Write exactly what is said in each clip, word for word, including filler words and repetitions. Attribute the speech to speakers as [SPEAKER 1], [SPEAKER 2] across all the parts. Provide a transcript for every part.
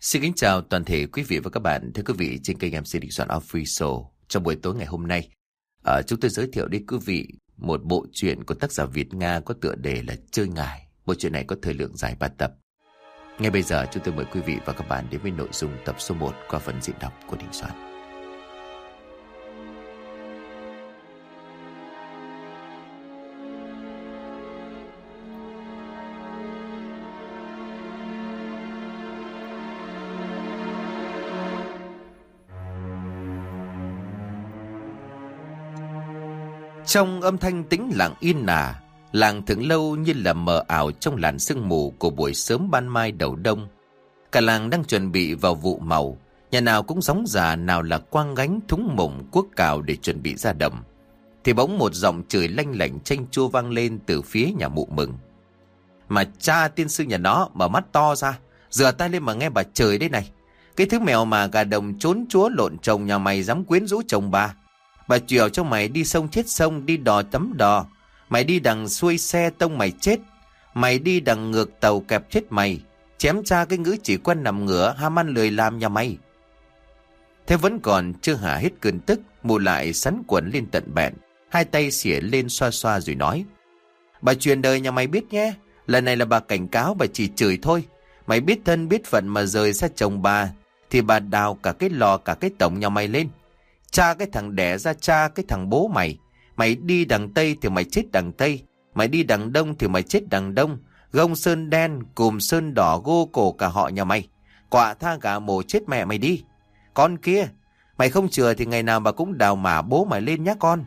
[SPEAKER 1] Xin kính chào toàn thể quý vị và các bạn. Thưa quý vị, trên kênh em xê Đình Soạn Official, trong buổi tối ngày hôm nay, uh, chúng tôi giới thiệu đến quý vị một bộ truyện của tác giả Việt Nga có tựa đề là Chơi Ngải. Bộ truyện này có thời lượng dài ba tập. Ngay bây giờ chúng tôi mời quý vị và các bạn đến với nội dung tập số một qua phần diễn đọc của Đình Soạn. Trong âm thanh tĩnh lặng yên ả, làng Thượng Lâu như là mờ ảo trong làn sương mù của buổi sớm ban mai đầu đông. Cả làng đang chuẩn bị vào vụ màu, nhà nào cũng gióng già, nào là quang gánh thúng mộng cuốc cào để chuẩn bị ra đồng. Thì bỗng một giọng chửi lanh lảnh chanh chua vang lên từ phía nhà Mụ Mừng. Mà cha tiên sư nhà nó mở mắt to ra, rửa tay lên mà nghe bà chửi đây này. Cái thứ mèo mà gà đồng trốn chúa lộn chồng nhà mày dám quyến rũ chồng bà. Bà chèo cho mày đi sông chết sông, đi đò tắm đò. Mày đi đằng xuôi xe tông mày chết. Mày đi đằng ngược tàu kẹp chết mày. Chém cha cái ngữ chỉ quen nằm ngửa, ham ăn lười làm nhà mày. Thế vẫn còn chưa hả hết cơn tức, Mụ lại sắn quần lên tận bẹn, hai tay xỉa lên xoa xoa rồi nói: Bà truyền đời nhà mày biết nhé. Lần này là bà cảnh cáo, bà chỉ chửi thôi. Mày biết thân biết phận mà rời xa chồng bà, thì bà đào cả cái lò cả cái tổng nhà mày lên. Cha cái thằng đẻ ra cha cái thằng bố mày. Mày đi đằng Tây thì mày chết đằng Tây. Mày đi đằng Đông thì mày chết đằng Đông. Gông sơn đen, cùm sơn đỏ, gô cổ cả họ nhà mày. Quạ tha gà mổ chết mẹ mày đi. Con kia, mày không chừa thì ngày nào bà cũng đào mả bố mày lên nhá con.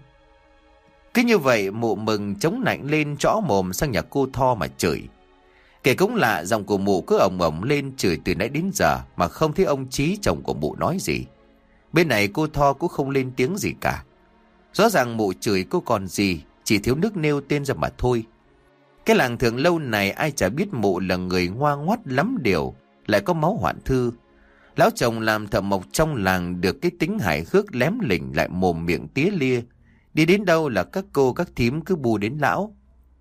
[SPEAKER 1] Cứ như vậy Mụ Mừng chống nạnh lên trõ mồm sang nhà cô Tho mà chửi. Kể cũng lạ, giọng của Mụ cứ ổng ổng lên chửi từ nãy đến giờ mà không thấy ông Chí chồng của Mụ nói gì. Bên này cô Tho cũng không lên tiếng gì cả. Rõ ràng Mụ chửi cô còn gì, chỉ thiếu nước nêu tên ra mà thôi. Cái làng Thượng Lâu này ai chả biết Mụ là người ngoa ngoắt lắm điều, lại có máu hoạn thư. Lão chồng làm thợ mộc trong làng được cái tính hài hước lém lỉnh, lại mồm miệng tía lia. Đi đến đâu là các cô các thím cứ bu đến lão.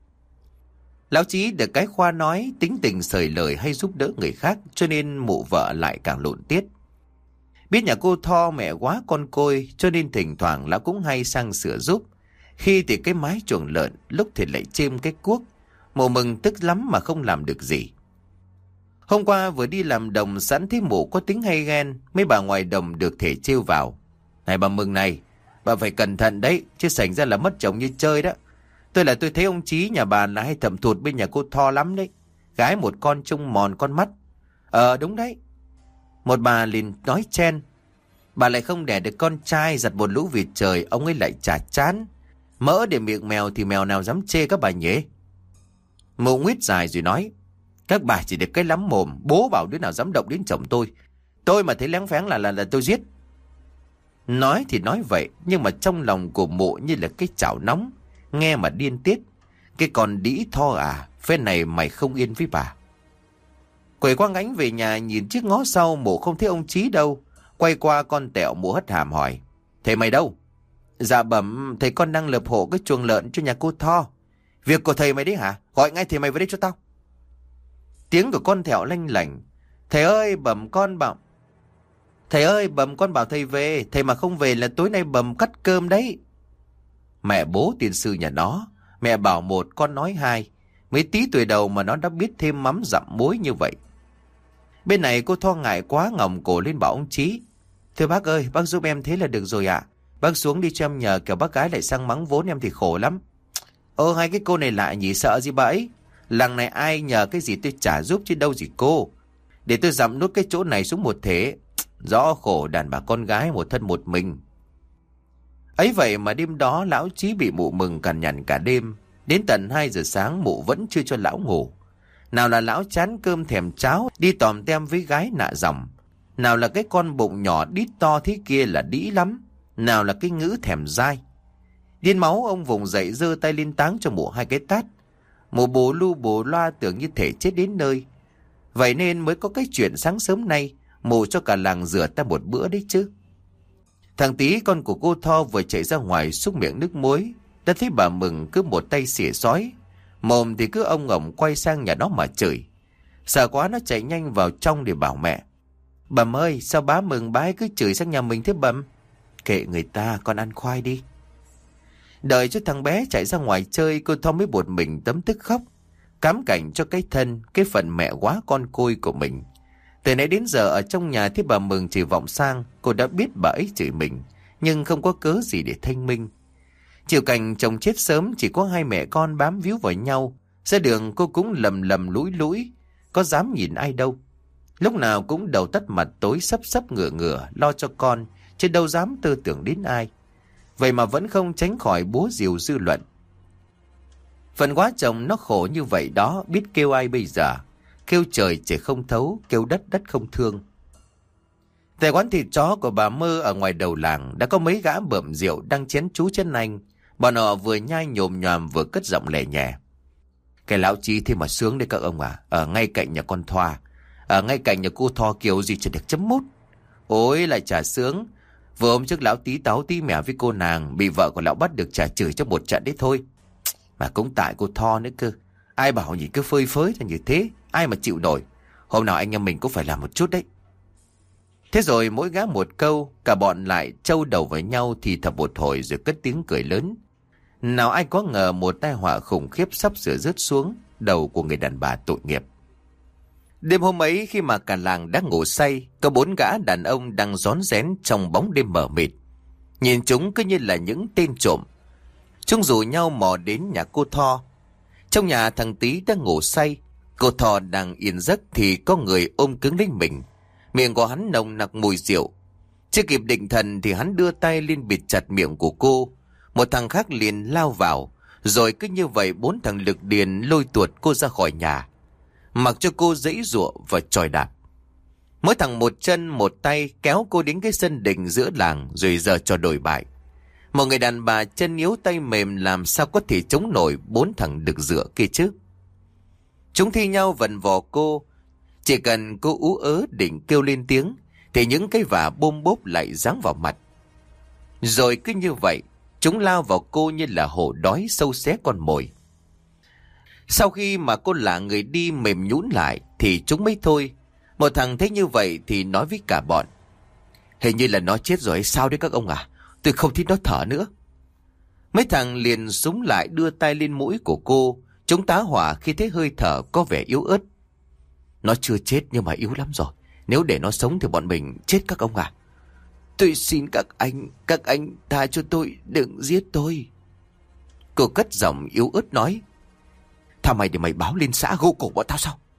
[SPEAKER 1] Lão Chí được cái khoa nói, tính tình sởi lời hay giúp đỡ người khác, cho nên Mụ vợ lại càng lộn tiết. Biết nhà cô Tho mẹ quá con côi, cho nên thỉnh thoảng lão cũng hay sang sửa giúp. Khi thì cái mái chuồng lợn, lúc thì lại chêm cái cuốc. Mụ Mừng tức lắm mà không làm được gì. Hôm qua vừa đi làm đồng sẵn thấy Mụ có tính hay ghen, mấy bà ngoài đồng được thể trêu vào. Này bà Mừng này, bà phải cẩn thận đấy, chứ sảnh ra là mất chồng như chơi đó. Tôi là tôi thấy ông Chí nhà bà là hay thầm thụt bên nhà cô Tho lắm đấy. Gái một con trông mòn con mắt. Ờ đúng đấy. Một bà liền nói chen: Bà lại không đẻ được con trai, giặt một lũ vịt trời, ông ấy lại chả chán. Mỡ để miệng mèo thì mèo nào dám chê các bà nhỉ? Mụ nguyết dài rồi nói: Các bà chỉ được cái lắm mồm, bố bảo đứa nào dám động đến chồng tôi. Tôi mà thấy lén phén là là là tôi giết. Nói thì nói vậy, nhưng mà trong lòng của Mụ như là cái chảo nóng, nghe mà điên tiết. Cái con đĩ Tho à, phê này mày không yên với bà. Quẩy quang ánh về nhà nhìn chiếc ngó sau, Mụ không thấy ông Chí đâu. Quay qua con Tẹo, Mụ hất hàm hỏi: Thầy mày đâu? Dạ bẩm, thầy con đang lập hộ cái chuồng lợn cho nhà cô Tho. Việc của thầy mày đấy hả? Gọi ngay thầy mày về đây cho tao. Tiếng của con Thẹo lanh lảnh: Thầy ơi, bẩm con bảo Thầy ơi, bẩm con bảo thầy về. Thầy mà không về là tối nay bẩm cắt cơm đấy. Mẹ bố tiên sư nhà nó, mẹ bảo một con nói hai. Mấy tí tuổi đầu mà nó đã biết thêm mắm dặm muối như vậy. Bên này cô Tho ngại quá ngỏng cổ lên bảo ông Chí: Thưa bác ơi, bác giúp em thế là được rồi ạ. Bác xuống đi cho em nhờ, kiểu bác gái lại sang mắng vốn em thì khổ lắm. Ơ hai cái cô này lạ nhỉ, sợ gì bà ấy. Làng này ai nhờ cái gì tôi chả giúp chứ đâu gì cô. Để tôi dặm nút cái chỗ này xuống một thế. Rõ khổ đàn bà con gái một thân một mình. Ấy vậy mà đêm đó lão Chí bị Mụ Mừng cằn nhằn cả đêm. Đến tận hai giờ sáng Mụ vẫn chưa cho lão ngủ. Nào là lão chán cơm thèm cháo, đi tòm tem với gái nạ dòng. Nào là cái con bụng nhỏ đít to thế kia là đĩ lắm. Nào là cái ngữ thèm dai. Điên máu ông vùng dậy giơ tay lên táng cho Mụ hai cái tát. Mụ bù lu bù loa tưởng như thể chết đến nơi. Vậy nên mới có cái chuyện sáng sớm nay Mụ cho cả làng rửa ta một bữa đấy chứ. Thằng Tí con của cô Tho vừa chạy ra ngoài xúc miệng nước muối, đã thấy bà Mừng cứ một tay xỉa xói, mồm thì cứ ông ổng quay sang nhà nó mà chửi. Sợ quá nó chạy nhanh vào trong để bảo mẹ: Bẩm ơi, sao bá Mừng bá ấy cứ chửi sang nhà mình thế bẩm? Kệ người ta, con ăn khoai đi. Đợi cho thằng bé chạy ra ngoài chơi, cô Tho mới buột mình tấm tức khóc, cám cảnh cho cái thân, cái phận mẹ quá con côi của mình. Từ nãy đến giờ ở trong nhà thấy bà Mừng chỉ vọng sang, cô đã biết bà ấy chửi mình, nhưng không có cớ gì để thanh minh. Chịu cảnh chồng chết sớm, chỉ có hai mẹ con bám víu vào nhau. Ra đường cô cũng lầm lầm lũi lũi, có dám nhìn ai đâu. Lúc nào cũng đầu tắt mặt tối, sấp sấp ngửa ngửa lo cho con, chứ đâu dám tư tưởng đến ai. Vậy mà vẫn không tránh khỏi búa rìu dư luận. Phần quá chồng nó khổ như vậy đó, biết kêu ai bây giờ? Kêu trời trời không thấu, kêu đất đất không thương. Tại quán thịt chó của bà Mơ ở ngoài đầu làng đã có mấy gã bợm rượu đang chén chú chén anh. Bọn họ vừa nhai nhồm nhòm vừa cất giọng lẻ nhẹ. Cái lão chi thế mà sướng đấy các ông à, ở ngay cạnh nhà con Thoa, ở ngay cạnh nhà cô Tho kiểu gì chỉ được chấm mút. Ôi lại chả sướng. Vừa hôm trước lão tí táo tí mẻ với cô nàng, bị vợ của lão bắt được trả chửi cho một trận đấy thôi. Mà cũng tại cô Tho nữa cơ. Ai bảo nhìn cứ phơi phới ra như thế, ai mà chịu nổi. Hôm nào anh em mình cũng phải làm một chút đấy. Thế rồi mỗi gã một câu, cả bọn lại trâu đầu với nhau thì thầm một hồi rồi cất tiếng cười lớn. Nào ai có ngờ một tai họa khủng khiếp sắp sửa rớt xuống đầu của người đàn bà tội nghiệp. Đêm hôm ấy khi mà cả làng đang ngủ say, có bốn gã đàn ông đang rón rén trong bóng đêm mờ mịt. Nhìn chúng cứ như là những tên trộm. Chúng rủ nhau mò đến nhà cô Tho. Trong nhà thằng Tý đang ngủ say, cô Tho đang yên giấc thì có người ôm cứng lấy mình. Miệng của hắn nồng nặc mùi rượu. Chưa kịp định thần thì hắn đưa tay lên bịt chặt miệng của cô. Một thằng khác liền lao vào, rồi cứ như vậy bốn thằng lực điền lôi tuột cô ra khỏi nhà, mặc cho cô giãy giụa và chòi đạp. Mỗi thằng một chân một tay kéo cô đến cái sân đình giữa làng rồi giờ cho đổi bại. Một người đàn bà chân yếu tay mềm làm sao có thể chống nổi bốn thằng đực dựa kia chứ. Chúng thi nhau vần vò cô. Chỉ cần cô ú ớ định kêu lên tiếng thì những cái vả bôm bốp lại giáng vào mặt. Rồi cứ như vậy chúng lao vào cô như là hổ đói sâu xé con mồi. Sau khi mà cô lả người đi mềm nhũn lại thì chúng mới thôi. Một thằng thấy như vậy thì nói với cả bọn: Hình như là nó chết rồi hay sao đấy các ông à? Tôi không thích nó thở nữa. Mấy thằng liền súng lại đưa tay lên mũi của cô. Chúng tá hỏa khi thấy hơi thở có vẻ yếu ớt. Nó chưa chết nhưng mà yếu lắm rồi. Nếu để nó sống thì bọn mình chết các ông à. Tôi xin các anh, các anh tha cho tôi, đừng giết tôi. Cô cất giọng yếu ớt nói: Thao mày để mày báo lên xã gô cổ bọn tao sao?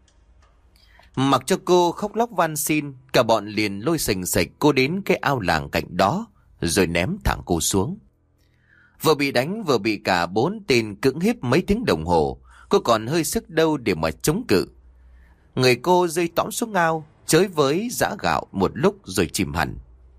[SPEAKER 1] Mặc cho cô khóc lóc van xin, cả bọn liền lôi sành sạch cô đến cái ao làng cạnh đó, rồi ném thẳng cô xuống. Vừa bị đánh vừa bị cả bốn tên cưỡng hiếp mấy tiếng đồng hồ, cô còn hơi sức đâu để mà chống cự. Người cô rơi tõm xuống ao, chới với giã gạo một lúc rồi chìm hẳn.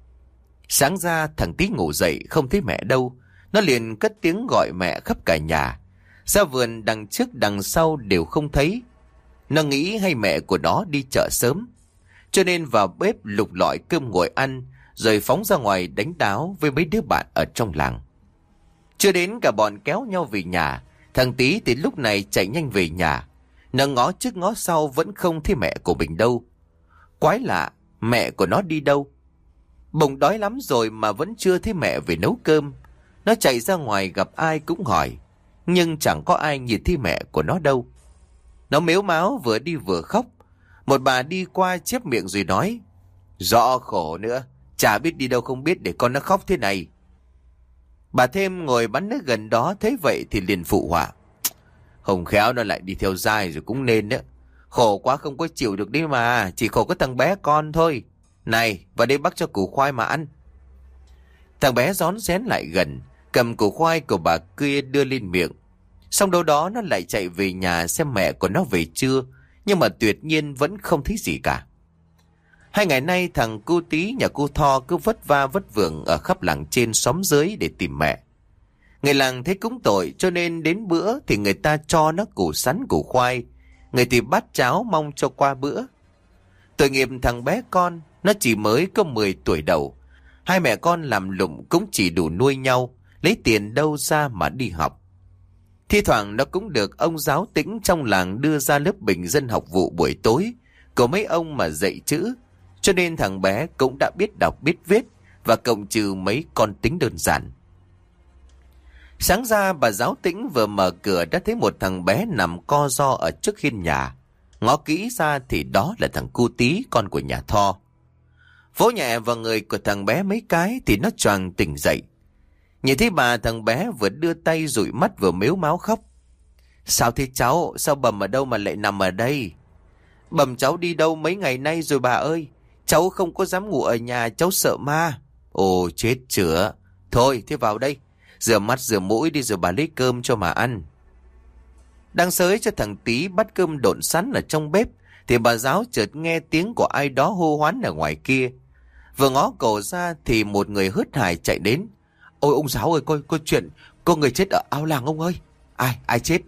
[SPEAKER 1] Sáng ra thằng Tí ngủ dậy không thấy mẹ đâu, nó liền cất tiếng gọi mẹ khắp cả nhà. Ra vườn đằng trước đằng sau đều không thấy. Nó nghĩ hay mẹ của nó đi chợ sớm, cho nên vào bếp lục lọi cơm nguội ăn, rồi phóng ra ngoài đánh đáo với mấy đứa bạn ở trong làng. Chưa đến cả bọn kéo nhau về nhà. Thằng Tí thì lúc này chạy nhanh về nhà. Nó ngó trước ngó sau vẫn không thấy mẹ của mình đâu. Quái lạ, mẹ của nó đi đâu? Bụng đói lắm rồi mà vẫn chưa thấy mẹ về nấu cơm. Nó chạy ra ngoài gặp ai cũng hỏi, nhưng chẳng có ai nhìn thấy mẹ của nó đâu. Nó mếu máo vừa đi vừa khóc. Một bà đi qua chép miệng rồi nói: Rõ khổ nữa, chả biết đi đâu không biết để con nó khóc thế này. Bà thêm ngồi bắn nước gần đó thấy vậy thì liền phụ họa: Không khéo nó lại đi theo dai rồi cũng nên đấy. Khổ quá không có chịu được đi mà, chỉ khổ có thằng bé con thôi. Này, vào đây bắt cho củ khoai mà ăn. Thằng bé rón rén lại gần, cầm củ khoai của bà kia đưa lên miệng. Xong đâu đó nó lại chạy về nhà xem mẹ của nó về chưa, nhưng mà tuyệt nhiên vẫn không thấy gì cả. Hai ngày nay thằng cu Tí nhà cô Tho cứ vất va vất vưởng ở khắp làng trên xóm dưới để tìm mẹ. Người làng thấy cũng tội cho nên đến bữa thì người ta cho nó củ sắn củ khoai, người thì bát cháo mong cho qua bữa. Tội nghiệp thằng bé con, nó chỉ mới có mười tuổi đầu. Hai mẹ con làm lụng cũng chỉ đủ nuôi nhau, lấy tiền đâu ra mà đi học. Thi thoảng nó cũng được ông giáo tĩnh trong làng đưa ra lớp bình dân học vụ buổi tối của mấy ông mà dạy chữ, cho nên thằng bé cũng đã biết đọc biết viết và cộng trừ mấy con tính đơn giản. Sáng ra bà giáo Tĩnh vừa mở cửa đã thấy một thằng bé nằm co ro ở trước hiên nhà. Ngó kỹ ra thì đó là thằng Cu Tí, con của nhà Tho. Vỗ nhẹ vào người của thằng bé mấy cái thì nó choàng tỉnh dậy. Nhìn thấy bà, thằng bé vừa đưa tay dụi mắt vừa mếu máo khóc. Sao thế cháu? Sao Bầm ở đâu mà lại nằm ở đây? Bầm cháu đi đâu mấy ngày nay rồi bà ơi? Cháu không có dám ngủ ở nhà, cháu sợ ma. Ồ chết chửa. Thôi thế vào đây, rửa mắt rửa mũi đi rồi bà lấy cơm cho mà ăn. Đang sới cho thằng Tí bắt cơm độn sẵn ở trong bếp thì bà giáo chợt nghe tiếng của ai đó hô hoán ở ngoài kia. Vừa ngó cổ ra thì một người hớt hải chạy đến. Ôi ông giáo ơi, coi, coi chuyện, có người chết ở ao làng ông ơi. Ai, ai chết?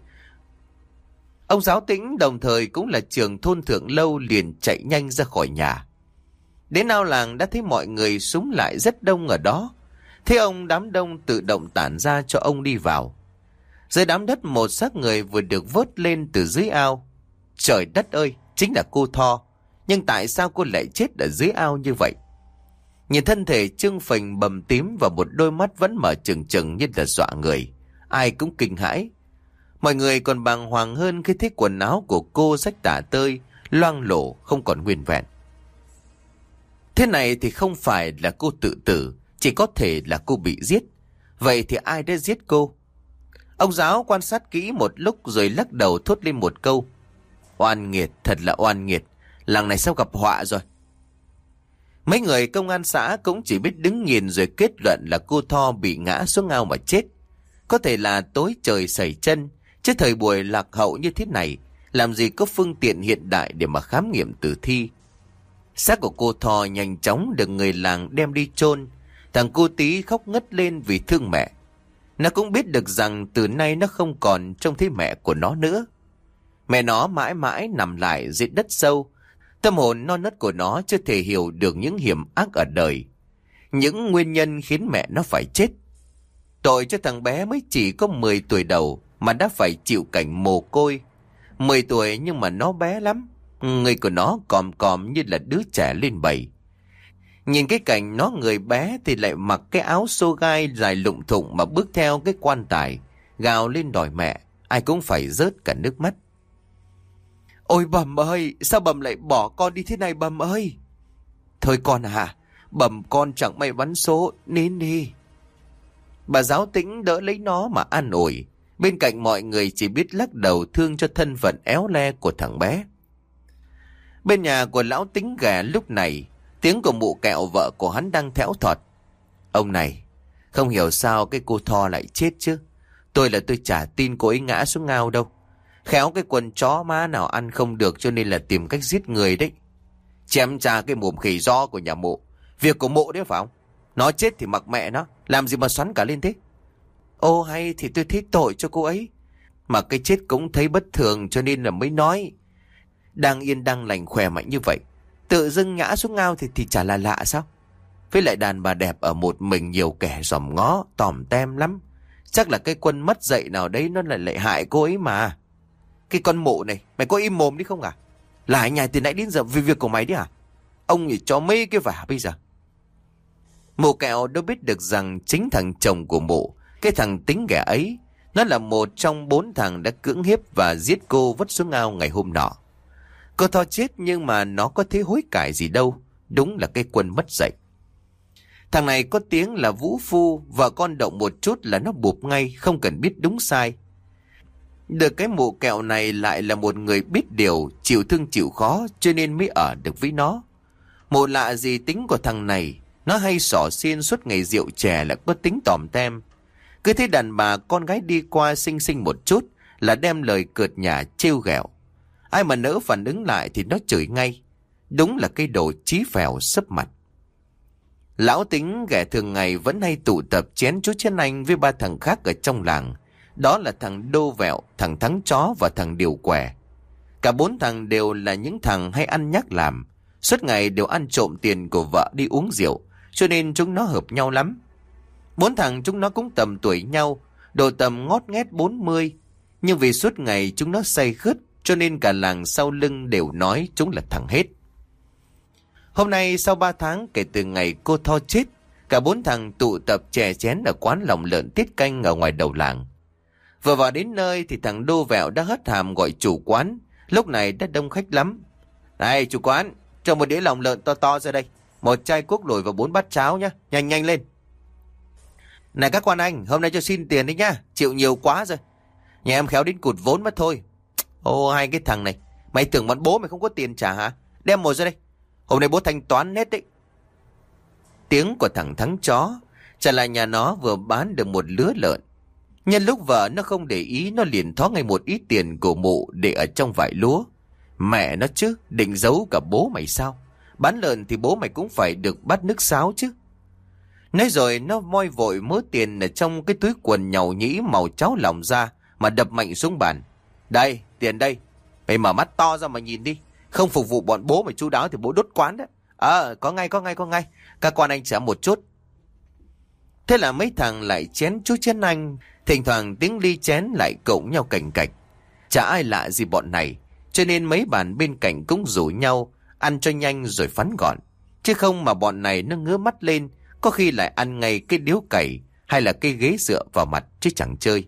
[SPEAKER 1] Ông giáo Tĩnh đồng thời cũng là trưởng thôn Thượng Lâu liền chạy nhanh ra khỏi nhà. Đến ao làng đã thấy mọi người súng lại rất đông ở đó. Thế ông đám đông tự động tản ra cho ông đi vào. Dưới đám đất một xác người vừa được vớt lên từ dưới ao. Trời đất ơi, chính là cô Tho. Nhưng tại sao cô lại chết ở dưới ao như vậy? Nhìn thân thể trương phình bầm tím và một đôi mắt vẫn mở trừng trừng như là dọa người. Ai cũng kinh hãi. Mọi người còn bàng hoàng hơn khi thấy quần áo của cô rách tả tơi, loang lổ, không còn nguyên vẹn. Thế này thì không phải là cô tự tử, chỉ có thể là cô bị giết. Vậy thì ai đã giết cô? Ông giáo quan sát kỹ một lúc rồi lắc đầu thốt lên một câu. Oan nghiệt, thật là oan nghiệt. Làng này sắp gặp họa rồi. Mấy người công an xã cũng chỉ biết đứng nhìn rồi kết luận là cô Tho bị ngã xuống ao mà chết. Có thể là tối trời sẩy chân, chứ thời buổi lạc hậu như thế này, làm gì có phương tiện hiện đại để mà khám nghiệm tử thi. Xác của cô Tho nhanh chóng được người làng đem đi chôn. Thằng Cu Tí khóc ngất lên vì thương mẹ. Nó cũng biết được rằng từ nay nó không còn trông thấy mẹ của nó nữa. Mẹ nó mãi mãi nằm lại dưới đất sâu. Tâm hồn non nớt của nó chưa thể hiểu được những hiểm ác ở đời, những nguyên nhân khiến mẹ nó phải chết. Tội cho thằng bé mới chỉ có mười tuổi đầu mà đã phải chịu cảnh mồ côi. mười tuổi nhưng mà nó bé lắm. Người của nó còm còm như là đứa trẻ lên bầy. Nhìn cái cảnh nó người bé thì lại mặc cái áo xô gai dài lụng thụng mà bước theo cái quan tài, gào lên đòi mẹ. Ai cũng phải rớt cả nước mắt. Ôi Bầm ơi, sao Bầm lại bỏ con đi thế này Bầm ơi? Thôi con à, Bầm con chẳng may bắn số, nín đi. Bà giáo Tĩnh đỡ lấy nó mà an ủi. Bên cạnh mọi người chỉ biết lắc đầu thương cho thân phận éo le của thằng bé. Bên nhà của lão Tính Ghẻ lúc này, tiếng của mụ Kẹo vợ của hắn đang thẽo thọt. Ông này, không hiểu sao cái cô Tho lại chết chứ. Tôi là tôi chả tin cô ấy ngã xuống ao đâu. Khéo cái quần chó má nào ăn không được cho nên là tìm cách giết người đấy. Chém cha cái mồm khỉ do của nhà mụ. Việc của mụ đấy phải không? Nó chết thì mặc mẹ nó, làm gì mà xoắn cả lên thế? Ô hay thì tôi thấy tội cho cô ấy. Mà cái chết cũng thấy bất thường cho nên là mới nói. Đang yên đang lành khỏe mạnh như vậy, tự dưng ngã xuống ao thì, thì chả là lạ sao? Với lại đàn bà đẹp ở một mình nhiều kẻ dòm ngó, tòm tem lắm. Chắc là cái quân mất dạy nào đấy nó lại lại hại cô ấy mà. Cái con mụ này, mày có im mồm đi không à? Lại nhài từ nãy đến giờ vì việc của mày đấy à? Ông nhỉ cho mấy cái vả bây giờ. Mụ Kẹo đâu biết được rằng chính thằng chồng của mụ, cái thằng Tính Ghẻ ấy, nó là một trong bốn thằng đã cưỡng hiếp và giết cô vứt xuống ao ngày hôm nọ. Cô Tho chết nhưng mà nó có thấy hối cải gì đâu. Đúng là cái quân mất dạy. Thằng này có tiếng là vũ phu, vợ con động một chút là nó bụp ngay, không cần biết đúng sai. Được cái mụ Kẹo này lại là một người biết điều, chịu thương chịu khó cho nên mới ở được với nó. Một lạ gì tính của thằng này, nó hay xỏ xiên suốt ngày rượu chè là có tính tòm tem. Cứ thấy đàn bà con gái đi qua xinh xinh một chút là đem lời cợt nhả trêu ghẹo. Ai mà nỡ phản ứng lại thì nó chửi ngay. Đúng là cái đồ chí phèo sấp mặt. Lão Tính Ghẻ thường ngày vẫn hay tụ tập chén chú chén anh với ba thằng khác ở trong làng. Đó là thằng Đô Vẹo, thằng Thắng Chó và thằng Điều Quẻ. Cả bốn thằng đều là những thằng hay ăn nhắc làm. Suốt ngày đều ăn trộm tiền của vợ đi uống rượu, cho nên chúng nó hợp nhau lắm. Bốn thằng chúng nó cũng tầm tuổi nhau, độ tầm ngót nghét bốn mươi. Nhưng vì suốt ngày chúng nó say khướt, cho nên cả làng sau lưng đều nói chúng là thằng hết. Hôm nay sau ba tháng kể từ ngày cô Tho chết, cả bốn thằng tụ tập chè chén ở quán lòng lợn tiết canh ở ngoài đầu làng. Vừa vào đến nơi thì thằng Đô Vẹo đã hất hàm gọi chủ quán, lúc này đã đông khách lắm. Này chủ quán, cho một đĩa lòng lợn to to ra đây, một chai cuốc lồi và bốn bát cháo nhá, nhanh nhanh lên. Này các quan anh, hôm nay cho xin tiền đi nhá, chịu nhiều quá rồi. Nhà em khéo đến cụt vốn mất thôi. Ô hai cái thằng này, mày tưởng bọn bố mày không có tiền trả hả? Đem một ra đây, hôm nay bố thanh toán hết đấy. Tiếng của thằng Thắng chó trả lại nhà nó vừa bán được một lứa lợn. Nhân lúc vợ nó không để ý, nó liền thó ngay một ít tiền của mụ để ở trong vải lúa. Mẹ nó chứ, định giấu cả bố mày sao? Bán lợn thì bố mày cũng phải được bát nước sáo chứ. Nói rồi nó moi vội mớ tiền ở trong cái túi quần nhàu nhĩ màu cháo lòng ra mà đập mạnh xuống bàn. Đây, tiền đây. Mày mở mắt to ra mà nhìn đi. Không phục vụ bọn bố mày chu đáo thì bố đốt quán đó. Ờ, à, có ngay, có ngay, có ngay. Các quan anh trả một chút. Thế là mấy thằng lại chén chú chén anh. Thỉnh thoảng tiếng ly chén lại cộng nhau cành cạch. Chả ai lạ gì bọn này, cho nên mấy bàn bên cạnh cũng rủ nhau ăn cho nhanh rồi phắn gọn. Chứ không mà bọn này nó ngứa mắt lên, có khi lại ăn ngay cái điếu cày hay là cái ghế dựa vào mặt chứ chẳng chơi.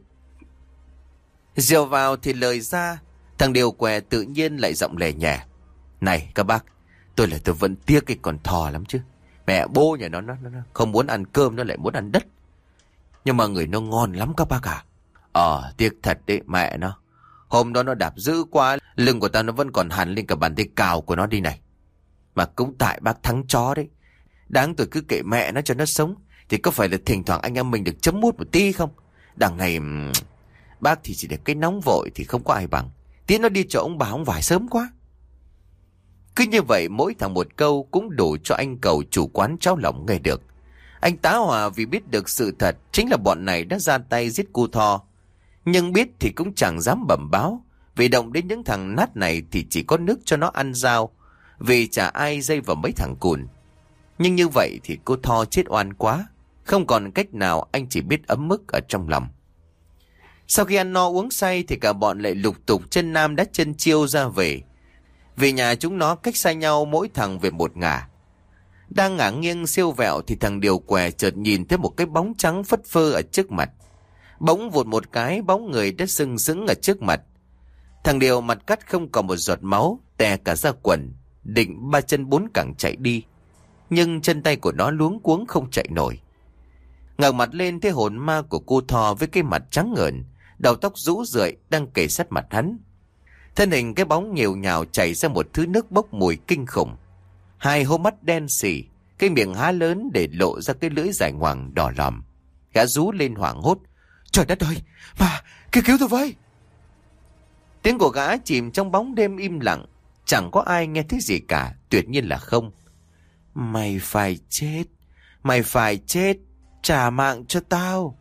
[SPEAKER 1] Rượu vào thì lời ra, thằng Điều Què tự nhiên lại giọng lè nhẹ. Này các bác, tôi là tôi vẫn tiếc cái con thò lắm chứ. Mẹ bố nhà nó, nó, nó không muốn ăn cơm, nó lại muốn ăn đất. Nhưng mà người nó ngon lắm các bác à. Ờ, tiếc thật đấy mẹ nó. Hôm đó nó đạp dữ quá, lưng của tao nó vẫn còn hằn lên cả bàn tay cào của nó đi này. Mà cũng tại bác Thắng chó đấy. Đáng tôi cứ kệ mẹ nó cho nó sống. Thì có phải là thỉnh thoảng anh em mình được chấm mút một tí không? Đằng này bác thì chỉ để cái nóng vội thì không có ai bằng. Tí nó đi cho ông bà ông vải sớm quá. Cứ như vậy mỗi thằng một câu cũng đủ cho anh Cầu chủ quán cháo lòng nghe được. Anh tá hỏa vì biết được sự thật chính là bọn này đã ra tay giết cô Tho. Nhưng biết thì cũng chẳng dám bẩm báo, vì động đến những thằng nát này thì chỉ có nước cho nó ăn dao, vì chả ai dây vào mấy thằng cùn. Nhưng như vậy thì cô Tho chết oan quá, không còn cách nào, anh chỉ biết ấm mức ở trong lòng. Sau khi ăn no uống say thì cả bọn lại lục tục chân nam đá chân chiêu ra về. Về nhà chúng nó cách xa nhau mỗi thằng về một ngả. Đang ngả nghiêng siêu vẹo thì thằng Điều Què chợt nhìn thấy một cái bóng trắng phất phơ ở trước mặt. Bỗng vụt một cái, bóng người đã sưng sững ở trước mặt. Thằng Điều mặt cắt không còn một giọt máu, tè cả ra quần, định ba chân bốn cẳng chạy đi. Nhưng chân tay của nó luống cuống không chạy nổi. Ngẩng mặt lên thấy hồn ma của cô Tho với cái mặt trắng ngợn, đầu tóc rũ rượi đang kề sát mặt hắn. Thân hình cái bóng nhều nhào chảy ra một thứ nước bốc mùi kinh khủng. Hai hốc mắt đen sì, cái miệng há lớn để lộ ra cái lưỡi dài ngoằng đỏ lòm. Gã rú lên hoảng hốt. Trời đất ơi, mà, cứu cứu tôi với. Tiếng của gã chìm trong bóng đêm im lặng. Chẳng có ai nghe thấy gì cả, tuyệt nhiên là không. Mày phải chết, mày phải chết, trả mạng cho tao.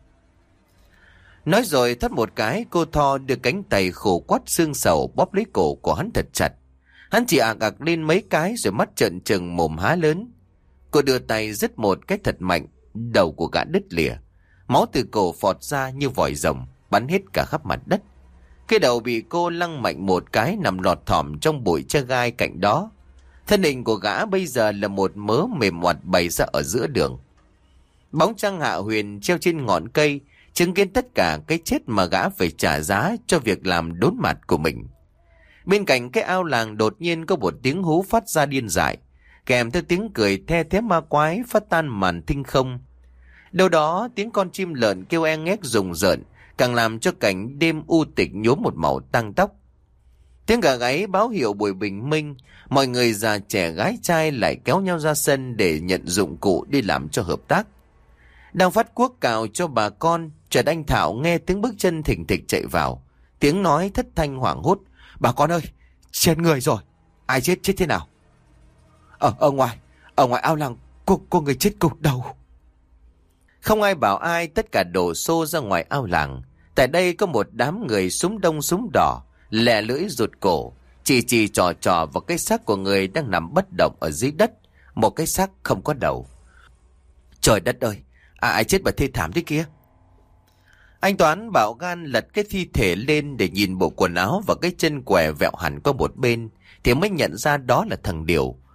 [SPEAKER 1] Nói rồi thắt một cái, cô Tho đưa cánh tay khổ quắt xương sầu bóp lấy cổ của hắn thật chặt. Hắn chỉ ạc ạc lên mấy cái rồi mắt trợn trừng mồm há lớn. Cô đưa tay dứt một cái thật mạnh, đầu của gã đứt lìa. Máu từ cổ phọt ra như vòi rồng, bắn hết cả khắp mặt đất. Cái đầu bị cô lăng mạnh một cái nằm lọt thỏm trong bụi tre gai cạnh đó. Thân hình của gã bây giờ là một mớ mềm oặt bày ra ở giữa đường. Bóng trăng hạ huyền treo trên ngọn cây, chứng kiến tất cả cái chết mà gã phải trả giá cho việc làm đốn mặt của mình. Bên cạnh cái ao làng đột nhiên có một tiếng hú phát ra điên dại, kèm theo tiếng cười the thé ma quái phát tan màn thinh không. Đâu đó tiếng con chim lợn kêu e ngét rùng rợn, càng làm cho cảnh đêm u tịch nhuốm một màu tang tóc. Tiếng gà gáy báo hiệu buổi bình minh, mọi người già trẻ gái trai lại kéo nhau ra sân để nhận dụng cụ đi làm cho hợp tác. Đang phát cuốc cào cho bà con, chợt anh Thảo nghe tiếng bước chân thình thịch chạy vào, tiếng nói thất thanh hoảng hốt. Bà con ơi, chết người rồi. Ai chết, chết thế nào? Ở, ở ngoài, ở ngoài ao làng, cô, cô người chết cục đầu. Không ai bảo ai, tất cả đổ xô ra ngoài ao làng. Tại đây có một đám người súng đông súng đỏ, lè lưỡi rụt cổ, chỉ chỉ trò trò vào cái xác của người đang nằm bất động ở dưới đất, một cái xác không có đầu. Trời đất ơi, à, ai chết mà thê thảm thế kia? Anh Toán bảo gan lật cái thi thể lên để nhìn bộ quần áo và cái chân què vẹo hẳn qua một bên, thì mới nhận ra đó là thằng Điều.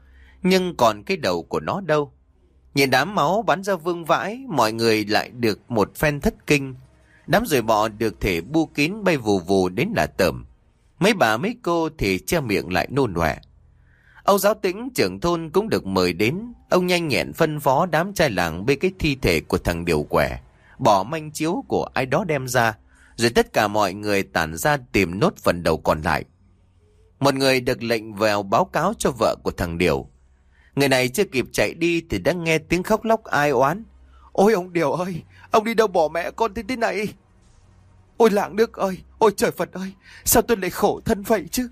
[SPEAKER 1] nhưng còn cái đầu của nó đâu? Nhìn đám máu bắn ra vương vãi, mọi người lại được một phen thất kinh. Đám ruồi bọ được thể bu kín bay vù vù đến là tởm. Mấy bà mấy cô thì che miệng lại nôn ọe. Ông Giáo Tĩnh trưởng thôn cũng được mời đến. Ông nhanh nhẹn phân phó đám trai làng bê cái thi thể của thằng Điều Què, bỏ manh chiếu của ai đó đem ra, rồi tất cả mọi người tản ra tìm nốt phần đầu còn lại. Một người được lệnh vào báo cáo cho vợ của thằng Điều. Người này chưa kịp chạy đi thì đã nghe tiếng khóc lóc ai oán. Ôi ông Điều ơi, ông đi đâu bỏ mẹ con thế thế này? Ôi lạng Đức ơi, ôi trời Phật ơi, sao tôi lại khổ thân vậy chứ?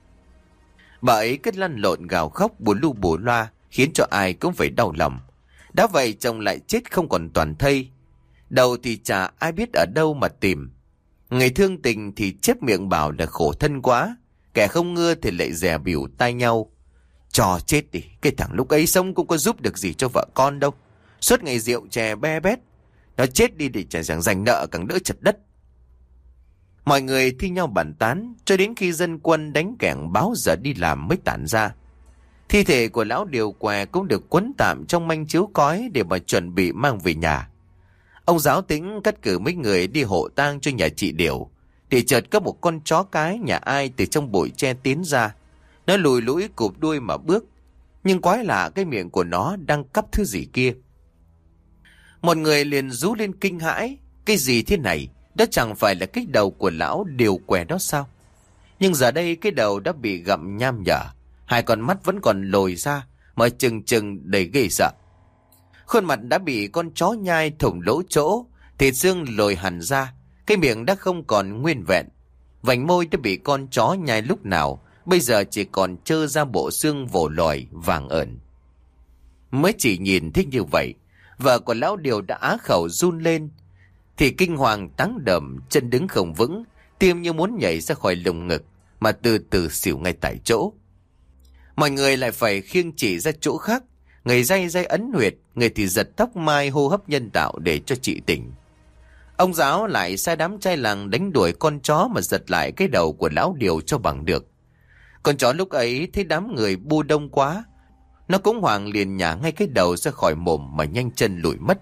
[SPEAKER 1] Bà ấy cứ lăn lộn gào khóc bù lu bù loa, khiến cho ai cũng phải đau lòng. Đã vậy chồng lại chết không còn toàn thây. Đầu thì chả ai biết ở đâu mà tìm. Người thương tình thì chép miệng bảo là khổ thân quá, kẻ không ngưa thì lại dè bỉu tai nhau. Cho chết đi, cái thằng lúc ấy sống cũng có giúp được gì cho vợ con đâu. Suốt ngày rượu chè be bét. Nó chết đi để chả rằng giành nợ càng đỡ chật đất. Mọi người thi nhau bàn tán cho đến khi dân quân đánh kẻng báo giờ đi làm mới tản ra. Thi thể của lão Điều Què cũng được quấn tạm trong manh chiếu cói để mà chuẩn bị mang về nhà. Ông Giáo Tĩnh cắt cử mấy người đi hộ tang cho nhà chị Điều, thì chợt có một con chó cái nhà ai từ trong bụi tre tiến ra. Nó lùi lũi cụp đuôi mà bước, nhưng quái lạ cái miệng của nó đang cắp thứ gì kia. Một người liền rú lên kinh hãi. Cái gì thế này? Đó chẳng phải là cái đầu của lão Điều Què đó sao? Nhưng giờ đây cái đầu đã bị gặm nham nhở, hai con mắt vẫn còn lồi ra, mở trừng trừng đầy ghê sợ. Khuôn mặt đã bị con chó nhai thủng lỗ chỗ, thịt xương lồi hẳn ra, cái miệng đã không còn nguyên vẹn. Vành môi đã bị con chó nhai lúc nào, bây giờ chỉ còn trơ ra bộ xương vồ lòi vàng ẩn. Mới chỉ nhìn thấy như vậy, vợ của lão Điều đã á khẩu run lên, thì kinh hoàng táng đờm, chân đứng không vững, tim như muốn nhảy ra khỏi lồng ngực, mà từ từ xỉu ngay tại chỗ. Mọi người lại phải khiêng chị ra chỗ khác, người day day ấn huyệt, người thì giật tóc mai hô hấp nhân tạo để cho chị tỉnh. Ông Giáo lại sai đám trai làng đánh đuổi con chó mà giật lại cái đầu của lão Điều cho bằng được. Con chó lúc ấy thấy đám người bu đông quá, nó cũng hoảng liền nhả ngay cái đầu ra khỏi mồm mà nhanh chân lùi mất.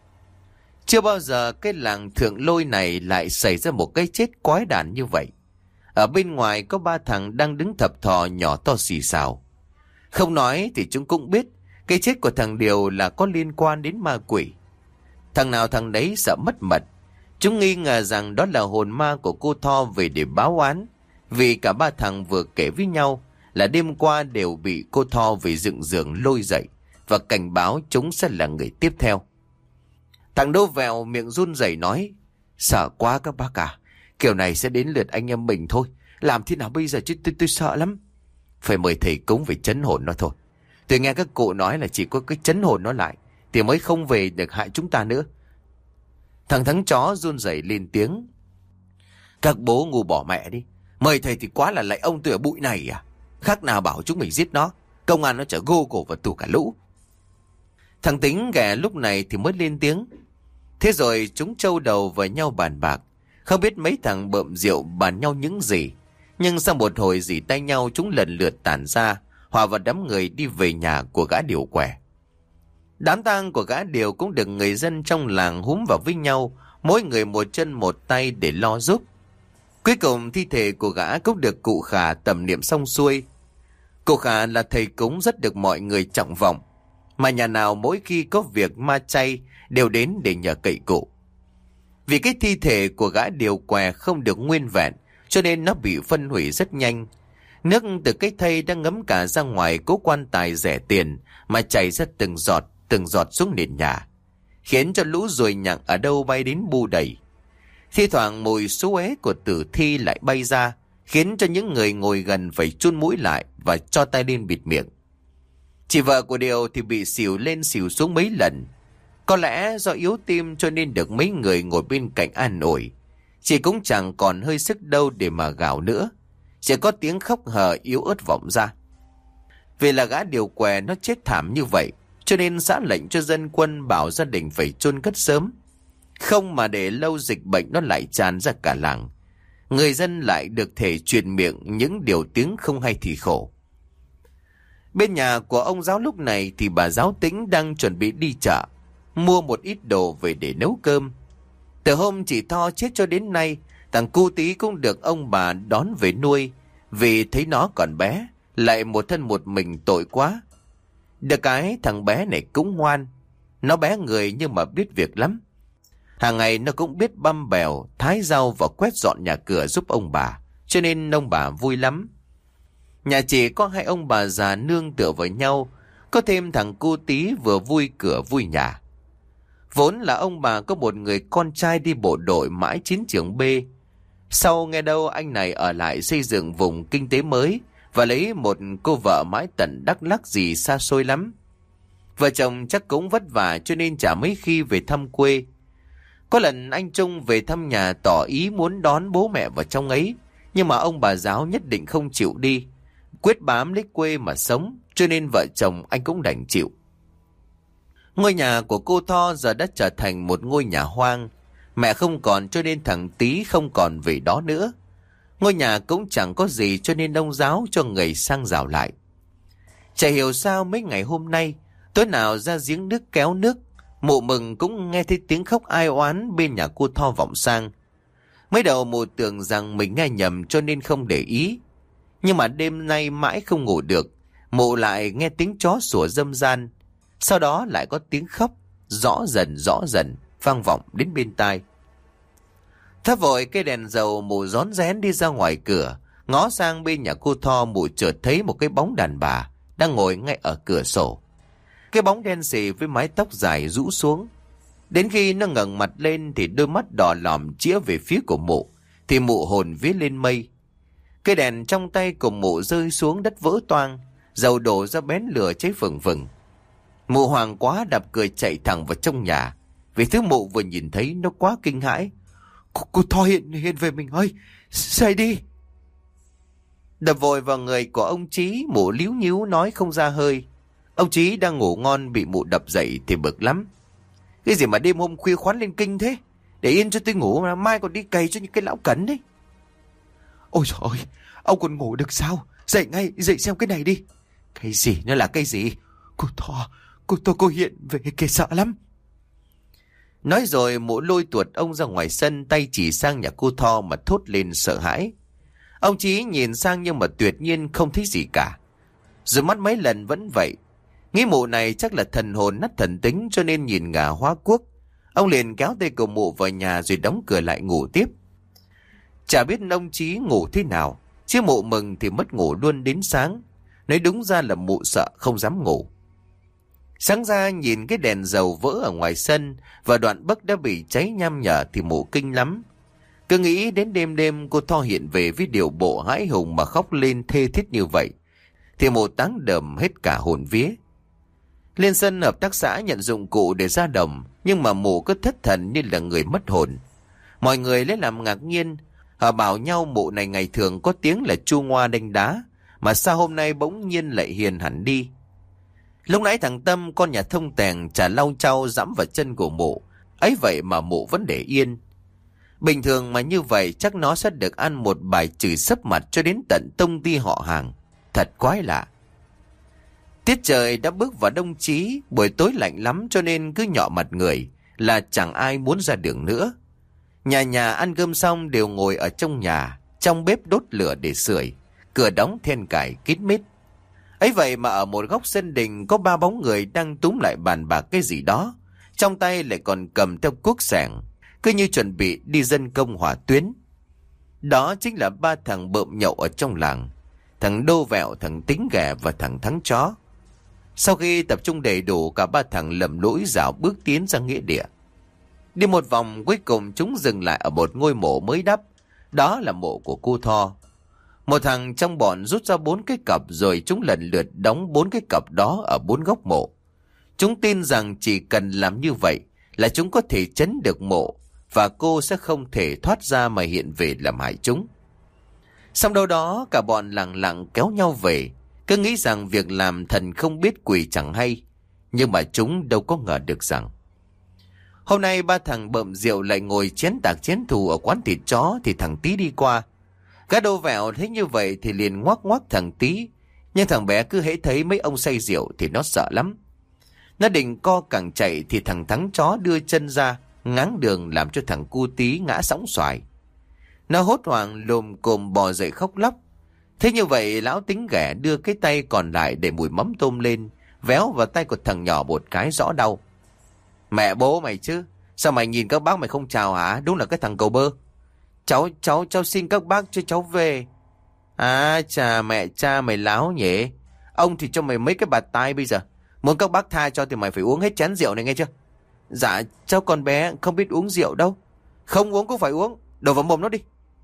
[SPEAKER 1] Chưa bao giờ cái làng Thượng Lôi này lại xảy ra một cái chết quái đản như vậy. Ở bên ngoài có ba thằng đang đứng thập thò nhỏ to xì xào. Không nói thì chúng cũng biết cái chết của thằng Điều là có liên quan đến ma quỷ. Thằng nào thằng đấy sợ mất mật. Chúng nghi ngờ rằng đó là hồn ma của cô Tho về để báo oán. Vì cả ba thằng vừa kể với nhau là đêm qua đều bị cô Tho về dựng giường lôi dậy và cảnh báo chúng sẽ là người tiếp theo. Thằng Đô Vẹo miệng run rẩy nói: Sợ quá các bác à, kiểu này sẽ đến lượt anh em mình thôi. Làm thế nào bây giờ chứ tôi, tôi sợ lắm. Phải mời thầy cúng về trấn hồn nó thôi. Tôi nghe các cụ nói là chỉ có cái trấn hồn nó lại thì mới không về được hại chúng ta nữa. Thằng Thắng Chó run rẩy lên tiếng: Các bố ngu bỏ mẹ đi. Mời thầy thì quá là lại ông tôi ở bụi này à? Khác nào bảo chúng mình giết nó, công an nó chở gô cổ vào tù cả lũ. Thằng Tính ghẻ lúc này thì mới lên tiếng: Thế rồi chúng trâu đầu vào nhau bàn bạc. Không biết mấy thằng bợm rượu bàn nhau những gì, nhưng sau một hồi dỉ tay nhau, chúng lần lượt tản ra, hòa vào đám người đi về nhà của gã Điều Què. Đám tang của gã Điều cũng được người dân trong làng húm vào với nhau, mỗi người một chân một tay để lo giúp. Cuối cùng thi thể của gã cũng được cụ Khả tẩm niệm xong xuôi. Cụ Khả là thầy cúng rất được mọi người trọng vọng, mà nhà nào mỗi khi có việc ma chay đều đến để nhờ cậy cụ. Vì cái thi thể của gã Điều Què không được nguyên vẹn, cho nên nó bị phân hủy rất nhanh. Nước từ cái thây đang ngấm cả ra ngoài cố quan tài rẻ tiền mà chảy ra từng giọt, từng giọt xuống nền nhà, khiến cho lũ ruồi nhặng ở đâu bay đến bu đầy. Thi thoảng mùi xú uế của tử thi lại bay ra, khiến cho những người ngồi gần phải chun mũi lại và cho tay lên bịt miệng. Chị vợ của Điều thì bị xỉu lên xỉu xuống mấy lần. Có lẽ do yếu tim cho nên được mấy người ngồi bên cạnh an ủi. Chị cũng chẳng còn hơi sức đâu để mà gào nữa, chỉ có tiếng khóc hờ yếu ớt vọng ra. Vì là gã Điều Què nó chết thảm như vậy, cho nên xã lệnh cho dân quân bảo gia đình phải chôn cất sớm. Không mà để lâu dịch bệnh nó lại tràn ra cả làng. Người dân lại được thể truyền miệng những điều tiếng không hay thì khổ. Bên nhà của ông giáo lúc này thì bà giáo Tĩnh đang chuẩn bị đi chợ, mua một ít đồ về để nấu cơm. Từ hôm chị Tho chết cho đến nay, thằng cu tí cũng được ông bà đón về nuôi, vì thấy nó còn bé, lại một thân một mình tội quá. Được cái thằng bé này cũng ngoan, nó bé người nhưng mà biết việc lắm. Hàng ngày nó cũng biết băm bèo, thái rau và quét dọn nhà cửa giúp ông bà, cho nên ông bà vui lắm. Nhà chỉ có hai ông bà già nương tựa vào nhau, có thêm thằng cu tí vừa vui cửa vui nhà. Vốn là ông bà có một người con trai đi bộ đội mãi chiến trường B. Sau nghe đâu anh này ở lại xây dựng vùng kinh tế mới và lấy một cô vợ mãi tận Đắk Lắk gì xa xôi lắm. Vợ chồng chắc cũng vất vả cho nên chả mấy khi về thăm quê. Có lần anh Trung về thăm nhà tỏ ý muốn đón bố mẹ vào trong ấy, nhưng mà ông bà giáo nhất định không chịu đi, quyết bám lấy quê mà sống, cho nên vợ chồng anh cũng đành chịu. Ngôi nhà của cô Tho giờ đã trở thành một ngôi nhà hoang. Mẹ không còn cho nên thằng Tý không còn về đó nữa. Ngôi nhà cũng chẳng có gì cho nên ông giáo cho người sang rào lại. Chả hiểu sao mấy ngày hôm nay, tối nào ra giếng nước kéo nước, mụ Mừng cũng nghe thấy tiếng khóc ai oán bên nhà cô Tho vọng sang. Mới đầu mụ tưởng rằng mình nghe nhầm cho nên không để ý. Nhưng mà đêm nay mãi không ngủ được, mụ lại nghe tiếng chó sủa râm ran. Sau đó lại có tiếng khóc, rõ dần rõ dần, vang vọng đến bên tai. Thắp vội cây đèn dầu, mụ rón rén đi ra ngoài cửa, ngó sang bên nhà cô Tho, mụ chợt thấy một cái bóng đàn bà đang ngồi ngay ở cửa sổ. Cái bóng đen xì với mái tóc dài rũ xuống. Đến khi nó ngẩng mặt lên thì đôi mắt đỏ lòm chĩa về phía của mụ, thì mụ hồn vía lên mây. Cây đèn trong tay của mụ rơi xuống đất vỡ toang, dầu đổ ra bén lửa cháy phừng phừng. Mụ hoàng quá đạp cười chạy thẳng vào trong nhà, vì thứ mụ vừa nhìn thấy nó quá kinh hãi. Cô, cô Tho hiện hiện về mình ơi, dậy đi. Đập vội vào người của ông Chí, mụ líu nhíu nói không ra hơi. Ông Chí đang ngủ ngon bị mụ đập dậy thì bực lắm. Cái gì mà đêm hôm khuya khoắn lên kinh thế? Để yên cho tôi ngủ mà mai còn đi cày cho những cái lão cẩn đấy. Ôi trời ơi, ông còn ngủ được sao? Dậy ngay, dậy xem cái này đi. Cái gì, nó là cái gì? Cô Tho, cô Tho cô hiện về kìa, sợ lắm. Nói rồi mụ lôi tuột ông ra ngoài sân, tay chỉ sang nhà cô Tho mà thốt lên sợ hãi. Ông Chí nhìn sang nhưng mà tuyệt nhiên không thấy gì cả. Rồi mắt mấy lần vẫn vậy. Nghĩ mụ này chắc là thần hồn nát thần tính cho nên nhìn ngả hóa quốc. Ông liền kéo tay của mụ vào nhà rồi đóng cửa lại ngủ tiếp. Chả biết ông Chí ngủ thế nào, chứ mụ Mừng thì mất ngủ luôn đến sáng. Nói đúng ra là mụ sợ không dám ngủ. Sáng ra nhìn cái đèn dầu vỡ ở ngoài sân và đoạn bấc đã bị cháy nham nhở thì mụ kinh lắm. Cứ nghĩ đến đêm đêm cô Tho hiện về với điều bộ hãi hùng mà khóc lên thê thiết như vậy, thì mụ táng đờm hết cả hồn vía. Lên sân hợp tác xã nhận dụng cụ để ra đồng, nhưng mà mụ cứ thất thần như là người mất hồn. Mọi người lấy làm ngạc nhiên, họ bảo nhau mụ này ngày thường có tiếng là chu ngoa đánh đá, mà sao hôm nay bỗng nhiên lại hiền hẳn đi. Lúc nãy thằng Tâm, con nhà thông tèng, chả lau chau dẫm vào chân của mụ, ấy vậy mà mụ vẫn để yên. Bình thường mà như vậy chắc nó sẽ được ăn một bài chửi sấp mặt cho đến tận tông ty họ hàng. Thật quái lạ. Tiết trời đã bước vào đông chí, buổi tối lạnh lắm cho nên cứ nhọ mặt người là chẳng ai muốn ra đường nữa. Nhà nhà ăn cơm xong đều ngồi ở trong nhà, trong bếp đốt lửa để sưởi, cửa đóng then cài kín mít. Ấy vậy mà ở một góc sân đình có ba bóng người đang túm lại bàn bạc cái gì đó, trong tay lại còn cầm theo cuốc sẻng, cứ như chuẩn bị đi dân công hỏa tuyến. Đó chính là ba thằng bợm nhậu ở trong làng, thằng Đô Vẹo, thằng Tính Ghẻ và thằng Thắng Chó. Sau khi tập trung đầy đủ, cả ba thằng lầm lũi rảo bước tiến ra nghĩa địa. Đi một vòng cuối cùng chúng dừng lại ở một ngôi mộ mới đắp. Đó là mộ của cô Tho. Một thằng trong bọn rút ra bốn cái cặp rồi chúng lần lượt đóng bốn cái cặp đó ở bốn góc mộ. Chúng tin rằng chỉ cần làm như vậy là chúng có thể trấn được mộ và cô sẽ không thể thoát ra mà hiện về làm hại chúng. Xong đâu đó cả bọn lặng lặng kéo nhau về, cứ nghĩ rằng việc làm thần không biết quỷ chẳng hay. Nhưng mà chúng đâu có ngờ được rằng hôm nay ba thằng bợm rượu lại ngồi chén tạc chén thù ở quán thịt chó thì thằng Tý đi qua. Gã Đô Vẹo thấy như vậy thì liền ngoắc ngoắc thằng Tý, Nhưng thằng bé cứ hễ thấy mấy ông say rượu thì nó sợ lắm. Nó định co cẳng chạy thì thằng thắng chó đưa chân ra, ngáng đường làm cho thằng cu tí ngã sóng xoài. Nó hốt hoảng lồm cồm bò dậy khóc lóc. Thế như vậy lão tính ghẻ đưa cái tay còn lại để mùi mắm tôm lên, véo vào tay của thằng nhỏ một cái rõ đau. Mẹ bố mày chứ, sao mày nhìn các bác mày không chào hả? Đúng là cái thằng cầu bơ. Cháu, cháu, cháu xin các bác cho cháu về. À chà, mẹ cha mày láo nhỉ. Ông thì cho mày mấy cái bạt tai bây giờ. Muốn các bác tha cho thì mày phải uống hết chén rượu này nghe chưa? Dạ, cháu con bé không biết uống rượu đâu. Không uống cũng phải uống, đổ vào mồm nó đi.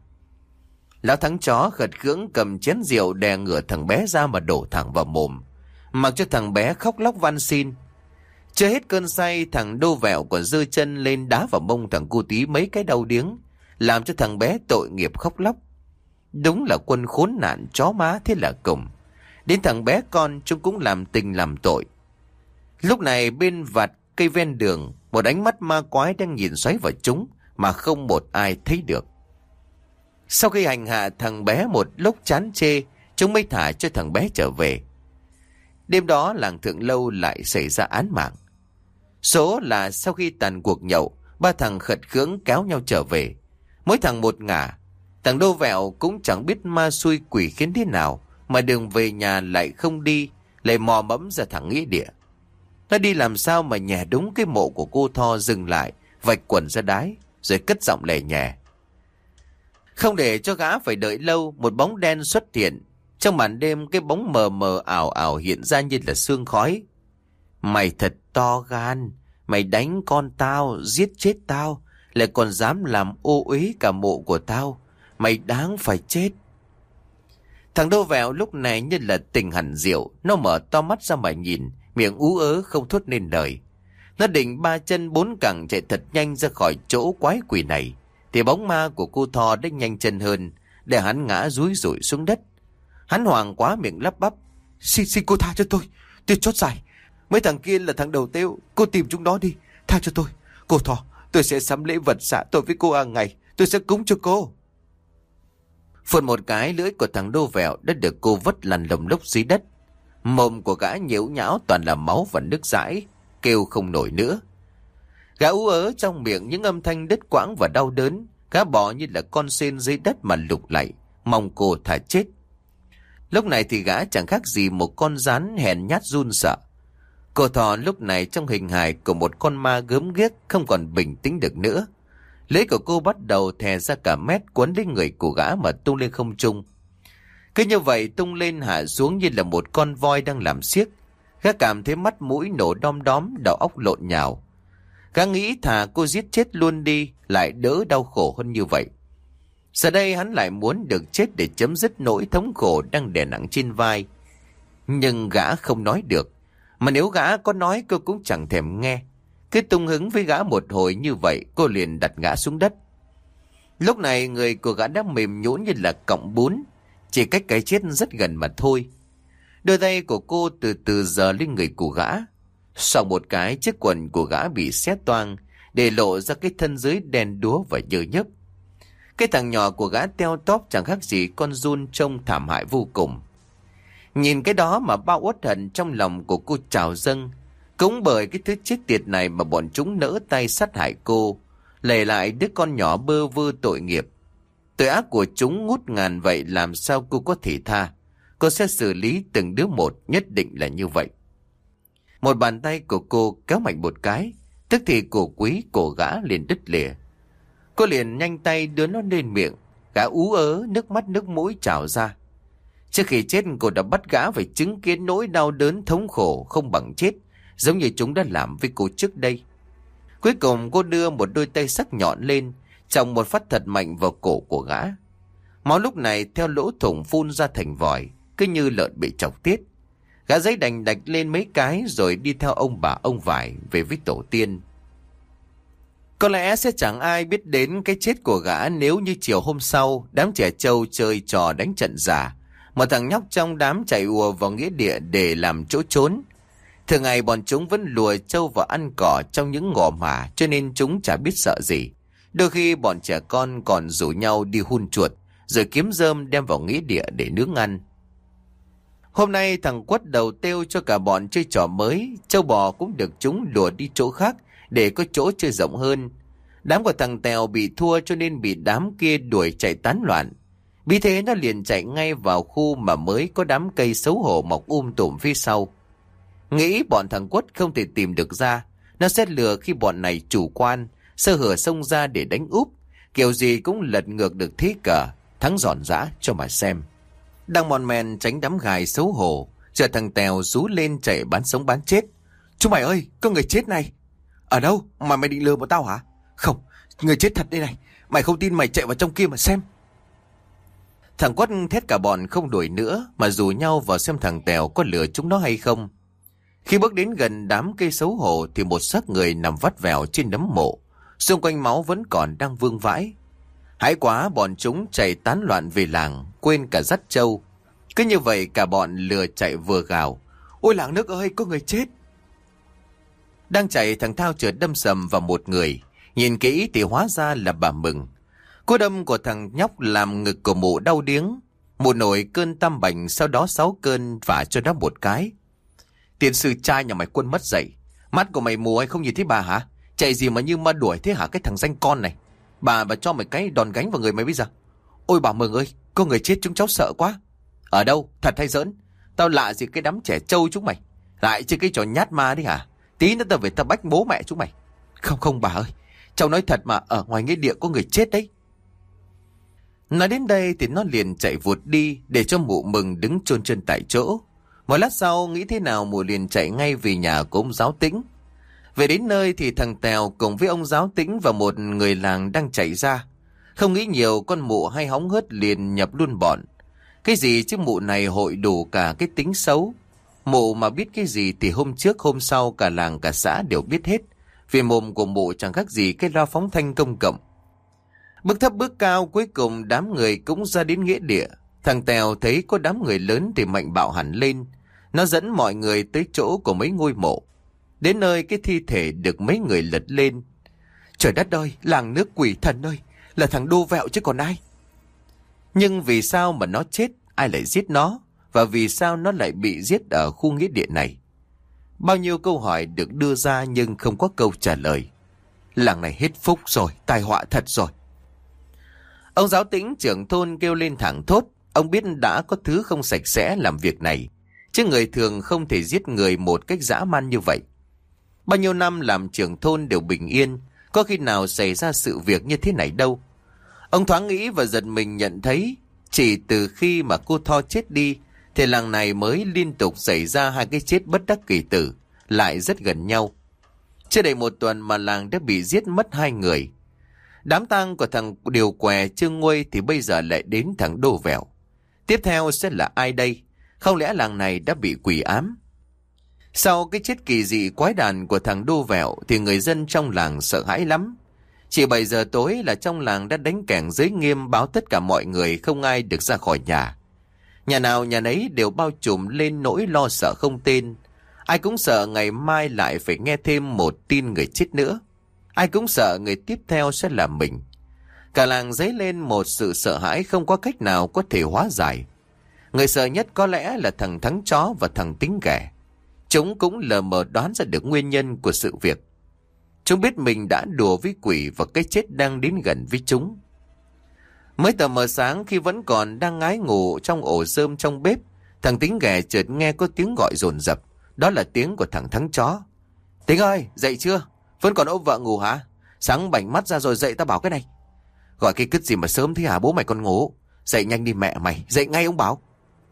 [SPEAKER 1] Lão thắng chó khật khưỡng cầm chén rượu đè ngửa thằng bé ra mà đổ thẳng vào mồm, mặc cho thằng bé khóc lóc van xin. Chưa hết cơn say, thằng Đô Vẹo còn giơ chân lên đá vào mông thằng cu tí mấy cái đau điếng, làm cho thằng bé tội nghiệp khóc lóc. Đúng là quân khốn nạn chó má thế là cùng. Đến thằng bé con chúng cũng làm tình làm tội. Lúc này bên vạt cây ven đường, một ánh mắt ma quái đang nhìn xoáy vào chúng mà không một ai thấy được. Sau khi hành hạ thằng bé một lúc chán chê, chúng mới thả cho thằng bé trở về. Đêm đó làng Thượng Lâu lại xảy ra án mạng. Số là sau khi tàn cuộc nhậu, ba thằng khật khưỡng kéo nhau trở về. Mỗi thằng một ngả. Thằng Đô Vẹo cũng chẳng biết ma xui quỷ khiến thế nào mà đường về nhà lại không đi, lại mò mẫm ra thẳng nghĩa địa. Nó đi làm sao mà nhè đúng cái mộ của cô Tho dừng lại, vạch quần ra đái, rồi cất giọng lè nhè. Không để cho gã phải đợi lâu, một bóng đen xuất hiện. Trong màn đêm, cái bóng mờ mờ ảo ảo hiện ra như là sương khói. Mày thật to gan, mày đánh con tao, giết chết tao, lại còn dám làm ô uế cả mộ của tao. Mày đáng phải chết. Thằng Đô Vẹo lúc này như là tỉnh hẳn rượu, nó mở to mắt ra mà nhìn, miệng ú ớ không thốt nên lời. Nó định ba chân bốn cẳng chạy thật nhanh ra khỏi chỗ quái quỷ này, thì bóng ma của cô Tho đã nhanh chân hơn, để hắn ngã rúi rủi xuống đất. Hắn hoảng quá miệng lắp bắp: Xin xin cô tha cho tôi, tôi chót dài. Mấy thằng kia là thằng đầu têu, cô tìm chúng nó đi, tha cho tôi. Cô Tho, tôi sẽ sắm lễ vật xả tội với cô hàng ngày, tôi sẽ cúng cho cô. Phun một cái, lưỡi của thằng Đô Vẹo đã được cô vứt lăn lồng lốc dưới đất. Mồm của gã nhiễu nhão toàn là máu và nước dãi, kêu không nổi nữa. Gã ú ớ trong miệng những âm thanh đứt quãng và đau đớn. Gã bò như là con sên dưới đất mà lục lạy, mong cô thả chết. Lúc này thì gã chẳng khác gì một con rắn hèn nhát run sợ. Cô Tho lúc này trong hình hài của một con ma gớm ghiếc, không còn bình tĩnh được nữa. Lưỡi của cô bắt đầu thè ra cả mét, quấn lên người của gã mà tung lên không trung. Cứ như vậy tung lên hạ xuống như là một con voi đang làm xiếc. Gã cảm thấy mắt mũi nổ đom đóm, đầu óc lộn nhào. Gã nghĩ thà cô giết chết luôn đi, lại đỡ đau khổ hơn như vậy. Giờ đây hắn lại muốn được chết để chấm dứt nỗi thống khổ đang đè nặng trên vai. Nhưng gã không nói được, mà nếu gã có nói cô cũng chẳng thèm nghe. Cứ tung hứng với gã một hồi như vậy, cô liền đặt gã xuống đất. Lúc này người của gã đã mềm nhũn như là cọng bún, chỉ cách cái chết rất gần mà thôi. Đôi tay của cô từ từ giở lên người của gã. Sau một cái, chiếc quần của gã bị xé toang, để lộ ra cái thân dưới đen đúa và nhơ nhớp. Cái thằng nhỏ của gã teo tóp chẳng khác gì con giun trông thảm hại vô cùng. Nhìn cái đó mà bao uất hận trong lòng của cô trào dâng. Cũng bởi cái thứ chết tiệt này mà bọn chúng nỡ tay sát hại cô, lầy lại đứa con nhỏ bơ vơ tội nghiệp. Tội ác của chúng ngút ngàn vậy, làm sao cô có thể tha? Cô sẽ xử lý từng đứa một, nhất định là như vậy. Một bàn tay của cô kéo mạnh một cái, tức thì cổ quý cổ gã liền đứt lìa. Cô liền nhanh tay đưa nó lên miệng, gã ú ớ, nước mắt nước mũi trào ra. Trước khi chết, cô đã bắt gã phải chứng kiến nỗi đau đớn thống khổ không bằng chết, giống như chúng đã làm với cô trước đây. Cuối cùng cô đưa một đôi tay sắc nhọn lên, chồng một phát thật mạnh vào cổ của gã. Máu lúc này theo lỗ thủng phun ra thành vòi, cứ như lợn bị chọc tiết. Gã giấy đành đạch lên mấy cái rồi đi theo ông bà ông vải về với tổ tiên. Có lẽ sẽ chẳng ai biết đến cái chết của gã nếu như chiều hôm sau, đám trẻ trâu chơi trò đánh trận giả. Một thằng nhóc trong đám chạy ùa vào nghĩa địa để làm chỗ trốn. Thường ngày bọn chúng vẫn lùa trâu vào ăn cỏ trong những ngõ mả, cho nên chúng chả biết sợ gì. Đôi khi bọn trẻ con còn rủ nhau đi hun chuột, rồi kiếm rơm đem vào nghĩa địa để nướng ăn. Hôm nay thằng Quất đầu têu cho cả bọn chơi trò mới, trâu bò cũng được chúng lùa đi chỗ khác để có chỗ chơi rộng hơn. Đám của thằng Tèo bị thua cho nên bị đám kia đuổi chạy tán loạn. Vì thế nó liền chạy ngay vào khu mà mới có đám cây xấu hổ mọc um tùm phía sau. Nghĩ bọn thằng Quất không thể tìm được ra, nó sẽ lừa khi bọn này chủ quan, sơ hở xông ra để đánh úp. Kiểu gì cũng lật ngược được thế cờ, thắng giòn giã cho mà xem. Đang mòn men tránh đám gài xấu hổ, chờ thằng Tèo rú lên chạy bán sống bán chết. Chúng mày ơi, có người chết này. Ở đâu? Mà mày định lừa bọn tao hả? Không, người chết thật đây này. Mày không tin mày chạy vào trong kia mà xem. Thằng Quất thét cả bọn không đuổi nữa, mà rủ nhau vào xem thằng Tèo có lừa chúng nó hay không. Khi bước đến gần đám cây xấu hổ thì một xác người nằm vắt vẻo trên nấm mộ, xung quanh máu vẫn còn đang vương vãi. Hãi quá, bọn chúng chạy tán loạn về làng, quên cả dắt trâu. Cứ như vậy cả bọn lừa chạy vừa gào: Ôi làng nước ơi, có người chết! Đang chạy, thằng Thao chợt đâm sầm vào một người. Nhìn kỹ thì hóa ra là bà Mừng. Cú đâm của thằng nhóc làm ngực của mụ đau điếng. Mụ nổi cơn tam bành, sau đó sáu cơn vả cho nó một cái. Tiền sư trai nhà mày Quân mất dậy. Mắt của mày mù hay không nhìn thấy bà hả? Chạy gì mà như ma đuổi thế hả cái thằng danh con này? Bà bà cho mày cái đòn gánh vào người mày bây giờ. Ôi bà Mừng ơi, có người chết chúng cháu sợ quá. Ở đâu? Thật hay giỡn? Tao lạ gì cái đám trẻ trâu chúng mày. Lại chơi cái trò nhát ma đấy hả? Tí nữa tao về tao bách bố mẹ chúng mày. Không không bà ơi, cháu nói thật mà, ở ngoài nghĩa địa có người chết đấy. Nói đến đây thì nó liền chạy vụt đi, để cho mụ Mừng đứng chôn chân tại chỗ. Một lát sau nghĩ thế nào mụ liền chạy ngay về nhà của ông Giáo Tĩnh. Về đến nơi thì thằng Tèo cùng với ông Giáo Tĩnh và một người làng đang chạy ra. Không nghĩ nhiều, con mụ hay hóng hớt liền nhập luôn bọn. Cái gì chứ mụ này hội đủ cả cái tính xấu. Mụ mà biết cái gì thì hôm trước hôm sau cả làng cả xã đều biết hết. Vì mồm của mụ chẳng khác gì cái loa phóng thanh công cộng. Bước thấp bước cao, cuối cùng đám người cũng ra đến nghĩa địa. Thằng Tèo thấy có đám người lớn thì mạnh bạo hẳn lên. Nó dẫn mọi người tới chỗ của mấy ngôi mộ. Đến nơi cái thi thể được mấy người lật lên. Trời đất ơi, làng nước quỷ thần ơi, là thằng Đô Vẹo chứ còn ai. Nhưng vì sao mà nó chết, ai lại giết nó? Và vì sao nó lại bị giết ở khu nghĩa địa này? Bao nhiêu câu hỏi được đưa ra nhưng không có câu trả lời. Làng này hết phúc rồi, tai họa thật rồi. Ông Giáo Tĩnh trưởng thôn kêu lên thẳng thốt. Ông biết đã có thứ không sạch sẽ làm việc này, chứ người thường không thể giết người một cách dã man như vậy. Bao nhiêu năm làm trưởng thôn đều bình yên, có khi nào xảy ra sự việc như thế này đâu. Ông thoáng nghĩ và giật mình nhận thấy, chỉ từ khi mà cô Tho chết đi, thì làng này mới liên tục xảy ra hai cái chết bất đắc kỳ tử, lại rất gần nhau. Chưa đầy một tuần mà làng đã bị giết mất hai người. Đám tang của thằng Điều Què Trương Nguôi thì bây giờ lại đến thằng Đô Vẹo. Tiếp theo sẽ là ai đây? Không lẽ làng này đã bị quỷ ám? Sau cái chết kỳ dị quái đản của thằng Đô Vẹo thì người dân trong làng sợ hãi lắm. Chỉ bảy giờ tối là trong làng đã đánh kẻng giới nghiêm, báo tất cả mọi người không ai được ra khỏi nhà. Nhà nào nhà nấy đều bao trùm lên nỗi lo sợ không tên. Ai cũng sợ ngày mai lại phải nghe thêm một tin người chết nữa. Ai cũng sợ người tiếp theo sẽ là mình. Cả làng dấy lên một sự sợ hãi không có cách nào có thể hóa giải. Người sợ nhất có lẽ là thằng Thắng Chó và thằng Tính Ghẻ. Chúng cũng lờ mờ đoán ra được nguyên nhân của sự việc. Chúng biết mình đã đùa với quỷ và cái chết đang đến gần với chúng. Mới tờ mờ sáng khi vẫn còn đang ngái ngủ trong ổ rơm trong bếp, thằng Tính Ghẻ chợt nghe có tiếng gọi dồn dập. Đó là tiếng của thằng Thắng Chó. Tính ơi, dậy chưa? Vẫn còn ôm vợ ngủ hả? Sáng bảnh mắt ra rồi dậy tao bảo cái này. Gọi cái cứt gì mà sớm thế hả, bố mày còn ngủ? Dậy nhanh đi mẹ mày, dậy ngay ông bảo.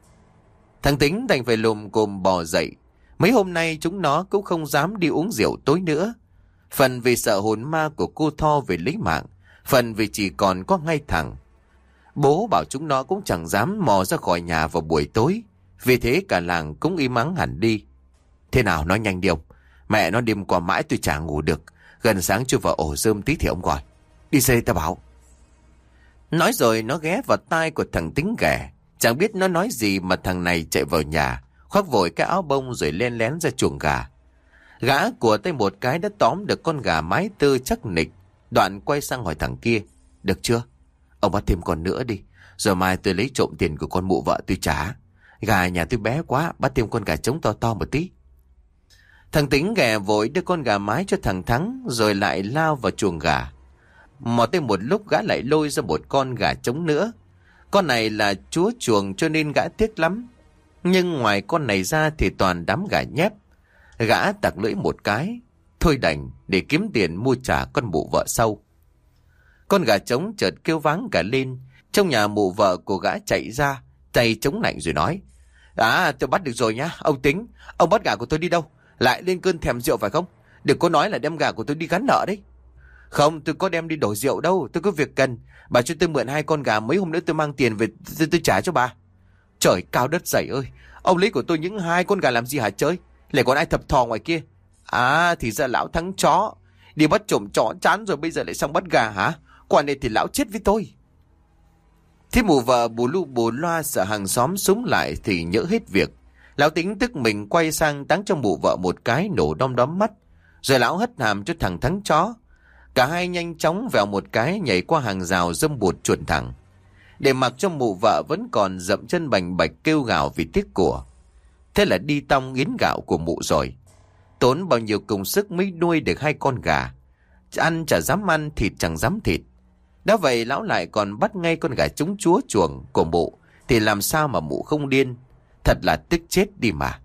[SPEAKER 1] Thằng Tính đành phải lùm cồm bò dậy. Mấy hôm nay chúng nó cũng không dám đi uống rượu tối nữa. Phần vì sợ hồn ma của cô Tho về lấy mạng, phần vì chỉ còn có ngay thẳng. Bố bảo chúng nó cũng chẳng dám mò ra khỏi nhà vào buổi tối. Vì thế cả làng cũng im ắng hẳn đi. Thế nào nói nhanh đi ông. Mẹ nó đêm qua mãi tôi chả ngủ được. Gần sáng chưa vào ổ rơm tí thì ông gọi. Đi xe ta bảo. Nói rồi nó ghé vào tai của thằng Tính Ghẻ. Chẳng biết nó nói gì mà thằng này chạy vào nhà, khoác vội cái áo bông rồi len lén ra chuồng gà. Gã của tay một cái đã tóm được con gà mái tơ chắc nịch. Đoạn quay sang hỏi thằng kia. Được chưa? Ông bắt thêm con nữa đi. Rồi mai tôi lấy trộm tiền của con mụ vợ tôi trả. Gà nhà tôi bé quá, bắt thêm con gà trống to to một tí. Thằng Tính ghé vội đưa con gà mái cho thằng Thắng, rồi lại lao vào chuồng gà. Mò tới một lúc gã lại lôi ra một con gà trống nữa. Con này là chúa chuồng cho nên gã tiếc lắm. Nhưng ngoài con này ra thì toàn đám gà nhép. Gã tặc lưỡi một cái, thôi đành để kiếm tiền mua trả con mụ vợ sau. Con gà trống chợt kêu váng cả lên. Trong nhà mụ vợ của gã chạy ra, tay chống lạnh rồi nói: À, tôi bắt được rồi nhá, ông Tính. Ông bắt gà của tôi đi đâu? Lại lên cơn thèm rượu phải không? Đừng có nói là đem gà của tôi đi gắn nợ đấy. Không, tôi có đem đi đổ rượu đâu, tôi có việc cần. Bà cho tôi mượn hai con gà, mấy hôm nữa tôi mang tiền về tôi, tôi trả cho bà. Trời cao đất dày ơi, ông lấy của tôi những hai con gà làm gì hả chơi? Lại còn ai thập thò ngoài kia? À, thì ra lão Thắng chó đi bắt trộm chó chán rồi bây giờ lại sang bắt gà hả? Quả này thì lão chết với tôi. Thế mụ vợ bù lu bù loa sợ hàng xóm súng lại thì nhỡ hết việc. Lão Tính tức mình quay sang táng cho mụ vợ một cái nổ đom đóm mắt. Rồi lão hất hàm cho thằng Thắng chó. Cả hai nhanh chóng vèo một cái nhảy qua hàng rào dâm bụt chuồn thẳng. Để mặc cho mụ vợ vẫn còn dậm chân bành bạch kêu gào vì tiếc của. Thế là đi tong yến gạo của mụ rồi. Tốn bao nhiêu công sức mới nuôi được hai con gà. Ăn chả dám ăn, thịt chẳng dám thịt. Đã vậy lão lại còn bắt ngay con gà trống chúa chuồng của mụ. Thì làm sao mà mụ không điên? Thật là tức chết đi mà.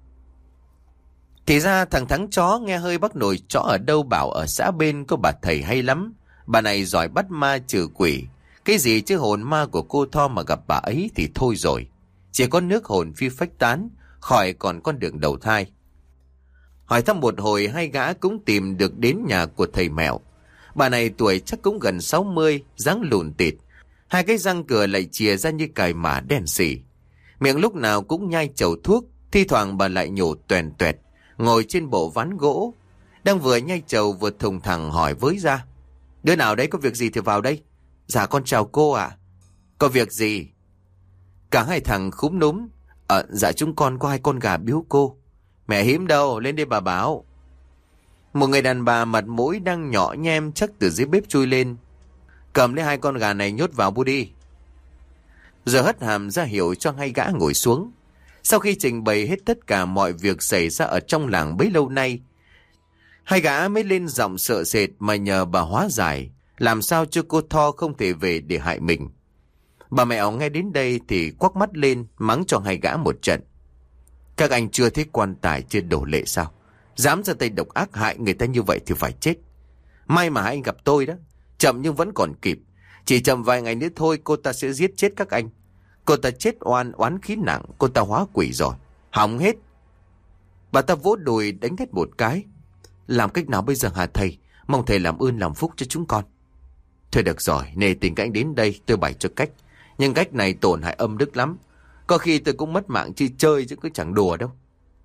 [SPEAKER 1] Thì ra thằng Thắng chó nghe hơi bác nội chó ở đâu bảo ở xã bên có bà thầy hay lắm. Bà này giỏi bắt ma trừ quỷ. Cái gì chứ hồn ma của cô Tho mà gặp bà ấy thì thôi rồi. Chỉ có nước hồn phi phách tán, khỏi còn con đường đầu thai. Hỏi thăm một hồi hai gã cũng tìm được đến nhà của thầy Mẹo. Bà này tuổi chắc cũng gần sáu mươi, dáng lùn tịt. Hai cái răng cửa lại chìa ra như cài mả đen xỉ. Miệng lúc nào cũng nhai chầu thuốc, thi thoảng bà lại nhổ toèn toẹt, ngồi trên bộ ván gỗ. Đang vừa nhai chầu vừa thùng thẳng hỏi với ra: Đứa nào đấy, có việc gì thì vào đây. Dạ con chào cô ạ. À? Có việc gì? Cả hai thằng khúm núm: Ờ, dạ chúng con có hai con gà biếu cô. Mẹ Hiếm đâu, lên đây bà báo. Một người đàn bà mặt mũi đang nhỏ nhem chắc từ dưới bếp chui lên: Cầm lấy hai con gà này nhốt vào bu đi. Giờ hất hàm ra hiệu cho hai gã ngồi xuống. Sau khi trình bày hết tất cả mọi việc xảy ra ở trong làng bấy lâu nay, hai gã mới lên giọng sợ sệt mà nhờ bà hóa giải, làm sao cho cô Tho không thể về để hại mình. Bà Mẹo nghe đến đây thì quắc mắt lên mắng cho hai gã một trận: Các anh chưa thấy quan tài chưa đổ lệ sao? Dám ra tay độc ác hại người ta như vậy thì phải chết. May mà hai anh gặp tôi đó. Chậm nhưng vẫn còn kịp. Chỉ chậm vài ngày nữa thôi cô ta sẽ giết chết các anh. Cô ta chết oan oán khí nặng. Cô ta hóa quỷ rồi. Hỏng hết. Bà ta vỗ đùi đánh hết một cái: Làm cách nào bây giờ hả thầy? Mong thầy làm ơn làm phúc cho chúng con. Thôi được rồi, nề tình các anh đến đây tôi bày cho cách. Nhưng cách này tổn hại âm đức lắm. Có khi tôi cũng mất mạng chi chơi chứ cứ chẳng đùa đâu.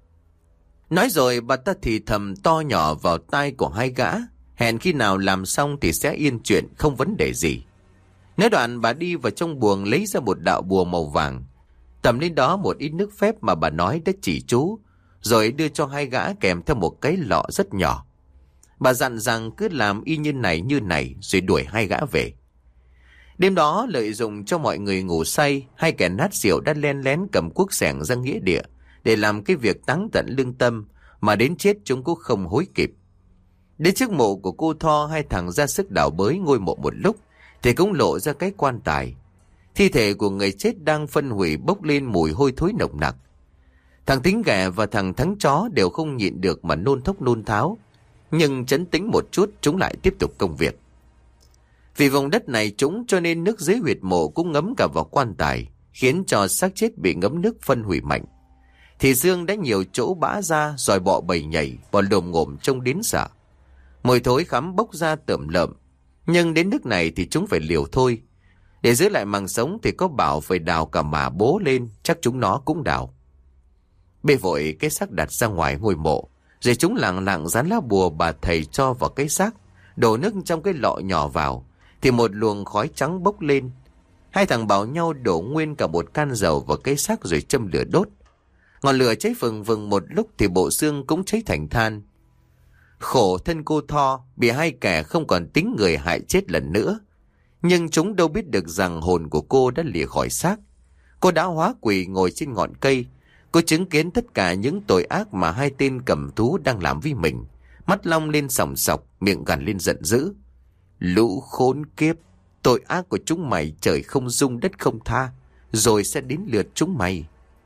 [SPEAKER 1] Nói rồi bà ta thì thầm to nhỏ vào tai của hai gã, hẹn khi nào làm xong thì sẽ yên chuyện, không vấn đề gì. Nói đoạn bà đi vào trong buồng lấy ra một đạo bùa màu vàng, tầm lên đó một ít nước phép mà bà nói đã chỉ chú, rồi đưa cho hai gã kèm theo một cái lọ rất nhỏ. Bà dặn rằng cứ làm y như này như này rồi đuổi hai gã về. Đêm đó lợi dụng cho mọi người ngủ say, hai kẻ nát rượu đã len lén cầm cuốc xẻng ra nghĩa địa để làm cái việc táng tận lương tâm, mà đến chết chúng cũng không hối kịp. Đến trước mộ của cô Tho, hai thằng ra sức đào bới ngôi mộ một lúc thì cũng lộ ra cái quan tài. Thi thể của người chết đang phân hủy bốc lên mùi hôi thối nồng nặc. Thằng Tính Ghẻ và thằng Thắng chó đều không nhịn được mà nôn thốc nôn tháo, nhưng trấn tĩnh một chút chúng lại tiếp tục công việc. Vì vùng đất này trũng cho nên nước dưới huyệt mộ cũng ngấm cả vào quan tài, khiến cho xác chết bị ngấm nước phân hủy mạnh. Thì xương đã nhiều chỗ bã ra, rồi bọ bầy nhảy, bò lồm ngồm trông đến sợ. Mùi thối khắm bốc ra tởm lợm, nhưng đến nước này thì chúng phải liều thôi. Để giữ lại màng sống thì có bảo phải đào cả mả bố lên, chắc chúng nó cũng đào. Bê vội cái xác đặt ra ngoài ngôi mộ, rồi chúng lặng lặng dán lá bùa bà thầy cho vào cái xác, đổ nước trong cái lọ nhỏ vào, thì một luồng khói trắng bốc lên. Hai thằng bảo nhau đổ nguyên cả một can dầu vào cái xác rồi châm lửa đốt. Ngọn lửa cháy phừng phừng một lúc thì bộ xương cũng cháy thành than. Khổ thân cô Tho, bị hai kẻ không còn tính người hại chết lần nữa. Nhưng chúng đâu biết được rằng hồn của cô đã lìa khỏi xác. Cô đã hóa quỷ ngồi trên ngọn cây, Cô chứng kiến tất cả những tội ác mà hai tên cầm thú đang làm với mình. Mắt long lên sòng sọc, miệng gằn lên giận dữ. Lũ khốn kiếp, tội ác của chúng mày trời không dung đất không tha, rồi sẽ đến lượt chúng mày.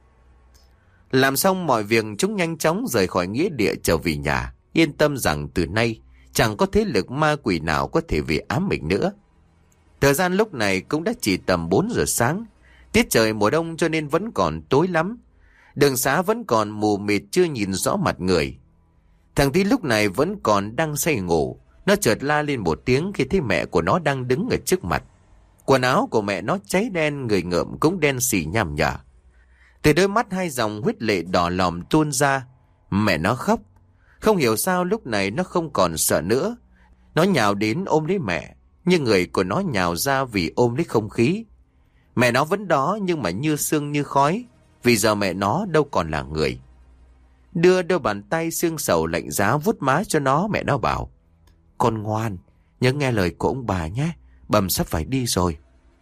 [SPEAKER 1] Làm xong mọi việc, chúng nhanh chóng rời khỏi nghĩa địa trở về nhà, yên tâm rằng từ nay chẳng có thế lực ma quỷ nào có thể về ám mình nữa. Thời gian lúc này cũng đã chỉ tầm bốn giờ sáng. Tiết trời mùa đông cho nên vẫn còn tối lắm. Đường xá vẫn còn mù mịt chưa nhìn rõ mặt người. Thằng Tí lúc này vẫn còn đang say ngủ. Nó chợt la lên một tiếng khi thấy mẹ của nó đang đứng ở trước mặt. Quần áo của mẹ nó cháy đen, người ngợm cũng đen xì nham nhở. Từ đôi mắt hai dòng huyết lệ đỏ lòm tuôn ra. Mẹ nó khóc. Không hiểu sao lúc này nó không còn sợ nữa. Nó nhào đến ôm lấy mẹ, nhưng người của nó nhào ra vì ôm lấy không khí. Mẹ nó vẫn đó nhưng mà như sương như khói, vì giờ mẹ nó đâu còn là người. Đưa đôi bàn tay xương sầu lạnh giá vuốt má cho nó, mẹ nó bảo: Con ngoan, nhớ nghe lời của ông bà nhé, Bầm sắp phải đi rồi.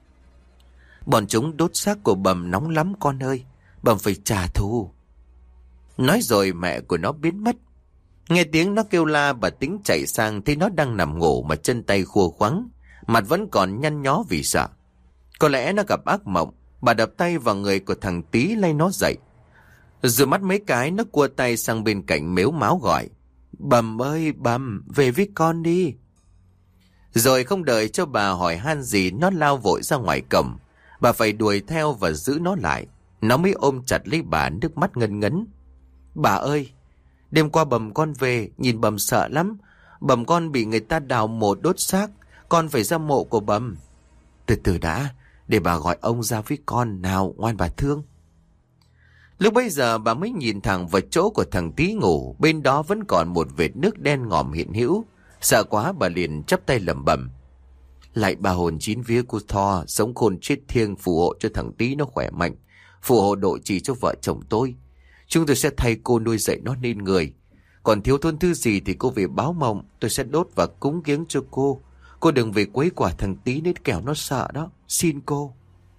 [SPEAKER 1] Bọn chúng đốt xác của Bầm nóng lắm con ơi, Bầm phải trả thù. Nói rồi mẹ của nó biến mất. Nghe tiếng nó kêu la, bà Tính chạy sang thấy nó đang nằm ngủ mà chân tay khua khoắng, mặt vẫn còn nhăn nhó vì sợ. Có lẽ nó gặp ác mộng. Bà đập tay vào người của thằng Tí lay nó dậy. Rồi mắt mấy cái, nó cua tay sang bên cạnh mếu máo gọi: Bầm ơi Bầm, về với con đi. Rồi không đợi cho bà hỏi han gì, nó lao vội ra ngoài cổng. Bà phải đuổi theo và giữ nó lại. Nó mới ôm chặt lấy bà, nước mắt ngân ngấn: Bà ơi, đêm qua Bầm con về, nhìn Bầm sợ lắm. Bầm con bị người ta đào mộ đốt xác, con phải ra mộ của Bầm. Từ từ đã, để bà gọi ông ra với con nào, ngoan bà thương. Lúc bấy giờ bà mới nhìn thẳng vào chỗ của thằng Tí ngủ, bên đó vẫn còn một vệt nước đen ngòm hiện hữu. Sợ quá bà liền chắp tay lẩm bẩm: Lạy bà hồn chín vía cô Tho, sống khôn chết thiêng, phù hộ cho thằng Tí nó khỏe mạnh, phù hộ độ trì cho vợ chồng tôi. Chúng tôi sẽ thay cô nuôi dạy nó nên người. Còn thiếu thốn thứ gì thì cô về báo mộng, tôi sẽ đốt và cúng kiếng cho cô. Cô đừng về quấy quả thằng Tí đến kẻo nó sợ đó, xin cô.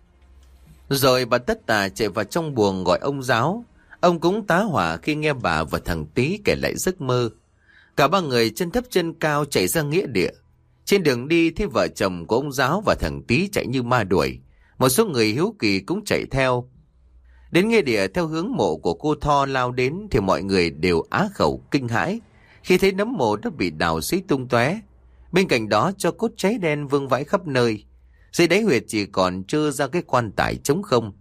[SPEAKER 1] Rồi bà tất tà chạy vào trong buồng gọi ông giáo. Ông cũng tá hỏa khi nghe bà và thằng Tí kể lại giấc mơ. Cả ba người chân thấp chân cao chạy ra nghĩa địa. Trên đường đi thấy vợ chồng của ông giáo và thằng Tí chạy như ma đuổi. Một số người hiếu kỳ cũng chạy theo. Đến nghĩa địa theo hướng mộ của cô Tho lao đến thì mọi người đều á khẩu kinh hãi khi thấy nấm mộ đã bị đào xí tung tóe. Bên cạnh đó cho cốt cháy đen vương vãi khắp nơi. Dưới đáy huyệt chỉ còn trơ ra cái quan tài trống không.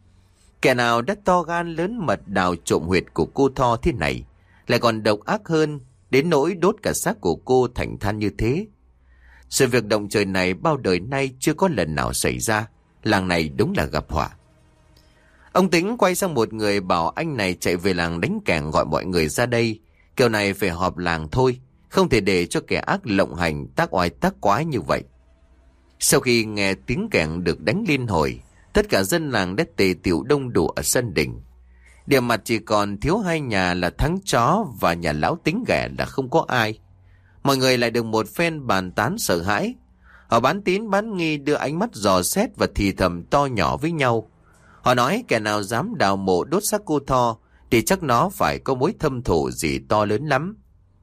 [SPEAKER 1] Kẻ nào đã to gan lớn mật đào trộm huyệt của cô Tho thế này, lại còn độc ác hơn đến nỗi đốt cả xác của cô thành than như thế. Sự việc động trời này bao đời nay chưa có lần nào xảy ra. Làng này đúng là gặp họa. Ông Tính quay sang một người bảo anh này chạy về làng đánh kẻng gọi mọi người ra đây. Kiểu này phải họp làng thôi, không thể để cho kẻ ác lộng hành tác oai tác quái như vậy. Sau khi nghe tiếng kẻng được đánh liên hồi, tất cả dân làng đã tề tựu đông đủ ở sân đình. Điểm mặt chỉ còn thiếu hai nhà là Thắng Chó và nhà lão Tính Ghẻ là không có ai. Mọi người lại được một phen bàn tán sợ hãi. Họ bán tín bán nghi đưa ánh mắt dò xét và thì thầm to nhỏ với nhau. Họ nói kẻ nào dám đào mộ đốt xác cô Tho thì chắc nó phải có mối thâm thù gì to lớn lắm.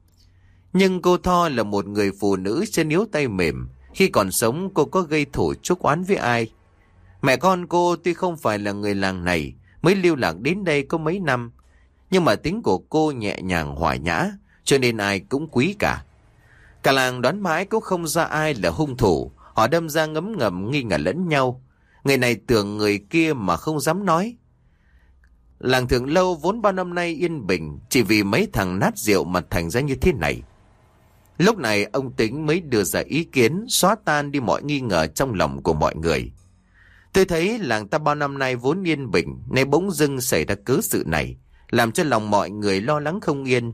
[SPEAKER 1] Nhưng cô Tho là một người phụ nữ chân yếu tay mềm. Khi còn sống cô có gây thù chuốc oán với ai? Mẹ con cô tuy không phải là người làng này, mới lưu lạc đến đây có mấy năm, nhưng mà tính của cô nhẹ nhàng hòa nhã, cho nên ai cũng quý cả. Cả làng đoán mãi cũng không ra ai là hung thủ. Họ đâm ra ngấm ngầm nghi ngờ lẫn nhau. Người này tưởng người kia mà không dám nói. Làng Thượng Lâu vốn bao năm nay yên bình, chỉ vì mấy thằng nát rượu mà thành ra như thế này. Lúc này ông Tính mới đưa ra ý kiến xóa tan đi mọi nghi ngờ trong lòng của mọi người. Tôi thấy làng ta bao năm nay vốn yên bình, nay bỗng dưng xảy ra cớ sự này, làm cho lòng mọi người lo lắng không yên.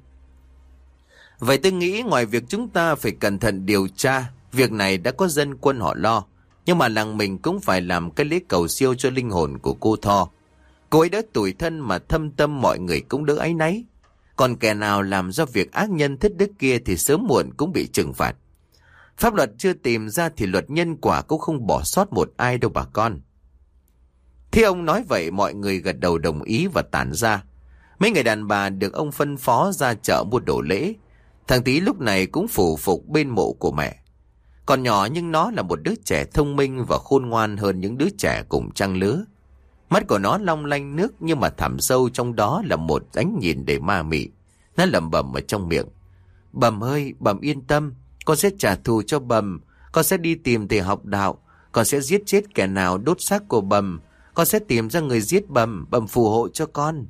[SPEAKER 1] Vậy tôi nghĩ ngoài việc chúng ta phải cẩn thận điều tra, việc này đã có dân quân họ lo, nhưng mà làng mình cũng phải làm cái lễ cầu siêu cho linh hồn của cô Tho. Cô ấy đã tủi thân mà thâm tâm mọi người cũng đỡ áy náy. Còn kẻ nào làm ra việc ác nhân thất đức kia thì sớm muộn cũng bị trừng phạt. Pháp luật chưa tìm ra thì luật nhân quả cũng không bỏ sót một ai đâu bà con. Thế ông nói vậy mọi người gật đầu đồng ý và tản ra. Mấy người đàn bà được ông phân phó ra chợ mua đồ lễ. Thằng Tí lúc này cũng phủ phục bên mộ của mẹ. Còn nhỏ nhưng nó là một đứa trẻ thông minh và khôn ngoan hơn những đứa trẻ cùng trang lứa. Mắt của nó long lanh nước nhưng mà thẳm sâu trong đó là một ánh nhìn để ma mị. Nó lẩm bẩm ở trong miệng. Bầm ơi, Bầm yên tâm, con sẽ trả thù cho Bầm. Con sẽ đi tìm thầy học đạo. Con sẽ giết chết kẻ nào đốt xác của Bầm. Con sẽ tìm ra người giết Bầm. Bầm phù hộ cho con.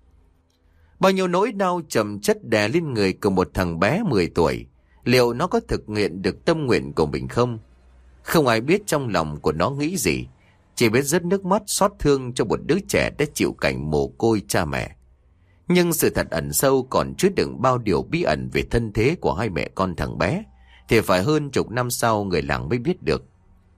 [SPEAKER 1] Bao nhiêu nỗi đau chồng chất đè lên người của một thằng bé mười tuổi. Liệu nó có thực hiện được tâm nguyện của mình không? Không ai biết trong lòng của nó nghĩ gì. Chỉ biết rớt nước mắt xót thương cho một đứa trẻ đã chịu cảnh mồ côi cha mẹ. Nhưng sự thật ẩn sâu còn chứa đựng bao điều bí ẩn về thân thế của hai mẹ con thằng bé. Thì phải hơn chục năm sau người làng mới biết được.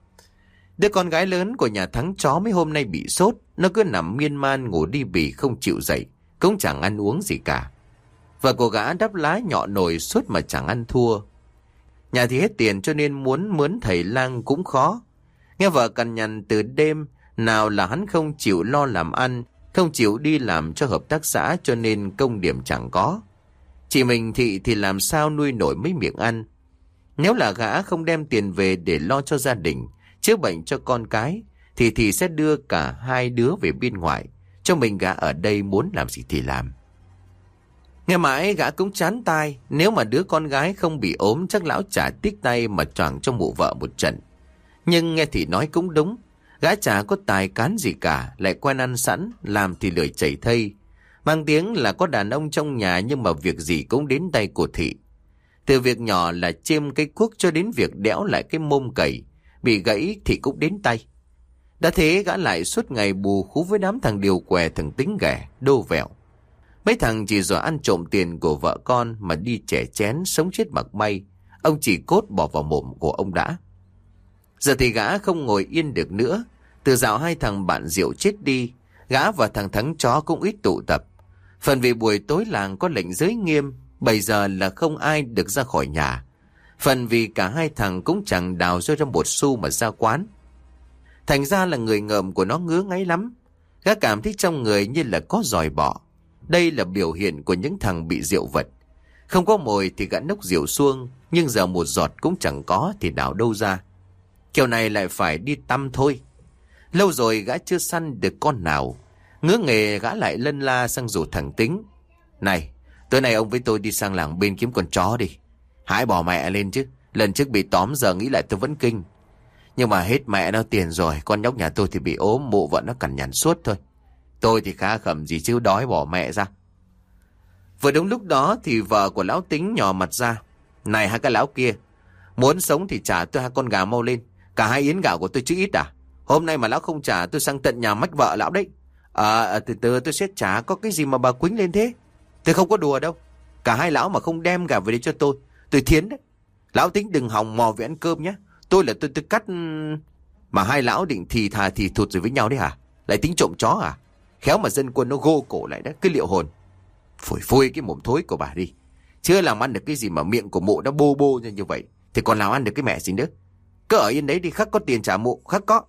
[SPEAKER 1] Đứa con gái lớn của nhà Thắng chó mấy hôm nay bị sốt. Nó cứ nằm miên man ngủ đi bì không chịu dậy. Cũng chẳng ăn uống gì cả. Và cô gã đắp lá nhọ nồi suốt mà chẳng ăn thua. Nhà thì hết tiền cho nên muốn mướn thầy lang cũng khó. Nghe vợ cằn nhằn từ đêm, nào là hắn không chịu lo làm ăn, không chịu đi làm cho hợp tác xã cho nên công điểm chẳng có. Chị mình thị thì làm sao nuôi nổi mấy miệng ăn. Nếu là gã không đem tiền về để lo cho gia đình, chữa bệnh cho con cái, thì thì sẽ đưa cả hai đứa về bên ngoài. Cho mình gã ở đây muốn làm gì thì làm. Nghe mãi gã cũng chán tai. Nếu mà đứa con gái không bị ốm chắc lão chả tiếc tay mà choàng cho mụ vợ một trận. Nhưng nghe thì nói cũng đúng. Gã chả có tài cán gì cả. Lại quen ăn sẵn. Làm thì lười chảy thây. Mang tiếng là có đàn ông trong nhà. Nhưng mà việc gì cũng đến tay của thị. Từ việc nhỏ là chêm cây cuốc cho đến việc đẽo lại cái mông cầy. Bị gãy thì cũng đến tay. Đã thế gã lại suốt ngày bù khú với đám thằng điều què thằng tính ghẻ, đô vẹo. Mấy thằng chỉ giỏi ăn trộm tiền của vợ con mà đi chẻ chén sống chết mặc may. Ông chỉ cốt bỏ vào mồm của ông đã. Giờ thì gã không ngồi yên được nữa. Từ dạo hai thằng bạn rượu chết đi, gã và thằng Thắng chó cũng ít tụ tập. Phần vì buổi tối làng có lệnh giới nghiêm, bây giờ là không ai được ra khỏi nhà. Phần vì cả hai thằng cũng chẳng đào ra một xu mà ra quán. Thành ra là người ngợm của nó ngứa ngáy lắm. Gã cảm thấy trong người như là có giòi bọ. Đây là biểu hiện của những thằng bị rượu vật. Không có mồi thì gã nốc rượu xuông, nhưng giờ một giọt cũng chẳng có thì đào đâu ra. Kiểu này lại phải đi tăm thôi. Lâu rồi gã chưa săn được con nào. Ngứa nghề gã lại lân la sang rủ thằng Tính. Này, tối nay ông với tôi đi sang làng bên kiếm con chó đi. Hãy bỏ mẹ lên chứ. Lần trước bị tóm giờ nghĩ lại tôi vẫn kinh. Nhưng mà hết mẹ nó tiền rồi. Con nhóc nhà tôi thì bị ốm, mụ vợ nó cằn nhằn suốt thôi. Tôi thì khá khẩm gì chứ đói bỏ mẹ ra. Vừa đúng lúc đó thì vợ của lão Tính nhỏ mặt ra. Này hai cái lão kia, muốn sống thì trả tôi hai con gà mau lên. Cả hai yến gạo của tôi chứ ít à. Hôm nay mà lão không trả tôi sang tận nhà mách vợ lão đấy. À từ từ tôi sẽ trả, có cái gì mà bà quýnh lên thế. Tôi không có đùa đâu. Cả hai lão mà không đem gà về đây cho tôi, tôi thiến đấy. Lão Tính đừng hòng mò về ăn cơm nhé. Tôi là tôi tôi cắt. Mà hai lão định thì thà thì thụt rồi với nhau đấy hả? Lại tính trộm chó à? Khéo mà dân quân nó gô cổ lại đó, cái liệu hồn. Phủi phui cái mồm thối của bà đi. Chưa làm ăn được cái gì mà miệng của mụ đã bô bô như vậy thì còn làm ăn được cái mẹ gì nữa. Cứ ở yên đấy đi, khắc có tiền trả mụ, khắc có.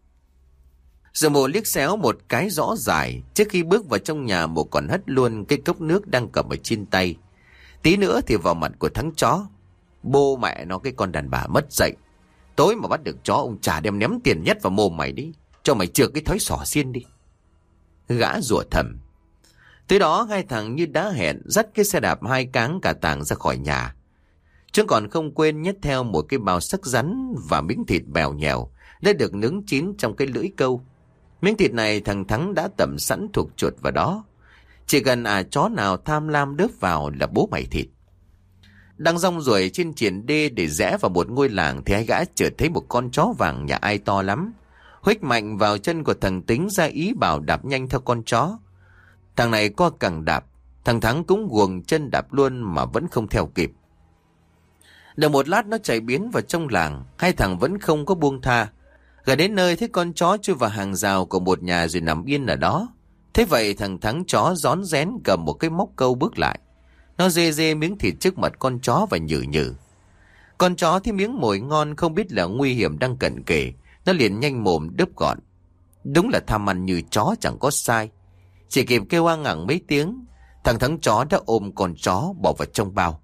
[SPEAKER 1] Giờ mụ liếc xéo một cái rõ dài. Trước khi bước vào trong nhà mụ còn hất luôn cái cốc nước đang cầm ở trên tay. Tí nữa thì vào mặt của Thắng chó. Bô mẹ nó cái con đàn bà mất dạy. Tối mà bắt được chó ông chả đem ném tiền nhất vào mồm mày đi. Cho mày trượt cái thói xỏ xiên đi. Gã rủa thầm. Tới đó hai thằng như đã hẹn dắt cái xe đạp hai cáng cả tàng ra khỏi nhà. Chúng còn không quên nhét theo một cái bao sắc rắn và miếng thịt bèo nhèo đã được nướng chín trong cái lưỡi câu. Miếng thịt này thằng Thắng đã tẩm sẵn thuộc chuột vào đó. Chỉ cần à chó nào tham lam đớp vào là bố mày thịt. Đang rong ruổi trên triển đê để rẽ vào một ngôi làng thì hai gã chợt thấy một con chó vàng nhà ai to lắm. Huých mạnh vào chân của thằng Tính ra ý bảo đạp nhanh theo con chó. Thằng này co cẳng đạp, thằng Thắng cũng guồng chân đạp luôn mà vẫn không theo kịp. Được một lát nó chạy biến vào trong làng, hai thằng vẫn không có buông tha. Gần đến nơi thấy con chó chui vào hàng rào của một nhà rồi nằm yên ở đó. Thế vậy thằng Thắng chó rón rén cầm một cái móc câu bước lại. Nó dê dê miếng thịt trước mặt con chó và nhử nhử. Con chó thấy miếng mồi ngon không biết là nguy hiểm đang cận kề. Nó liền nhanh mồm đớp gọn. Đúng là tham ăn như chó chẳng có sai. Chỉ kịp kêu a ngẳng mấy tiếng, thằng Thắng chó đã ôm con chó bỏ vào trong bao.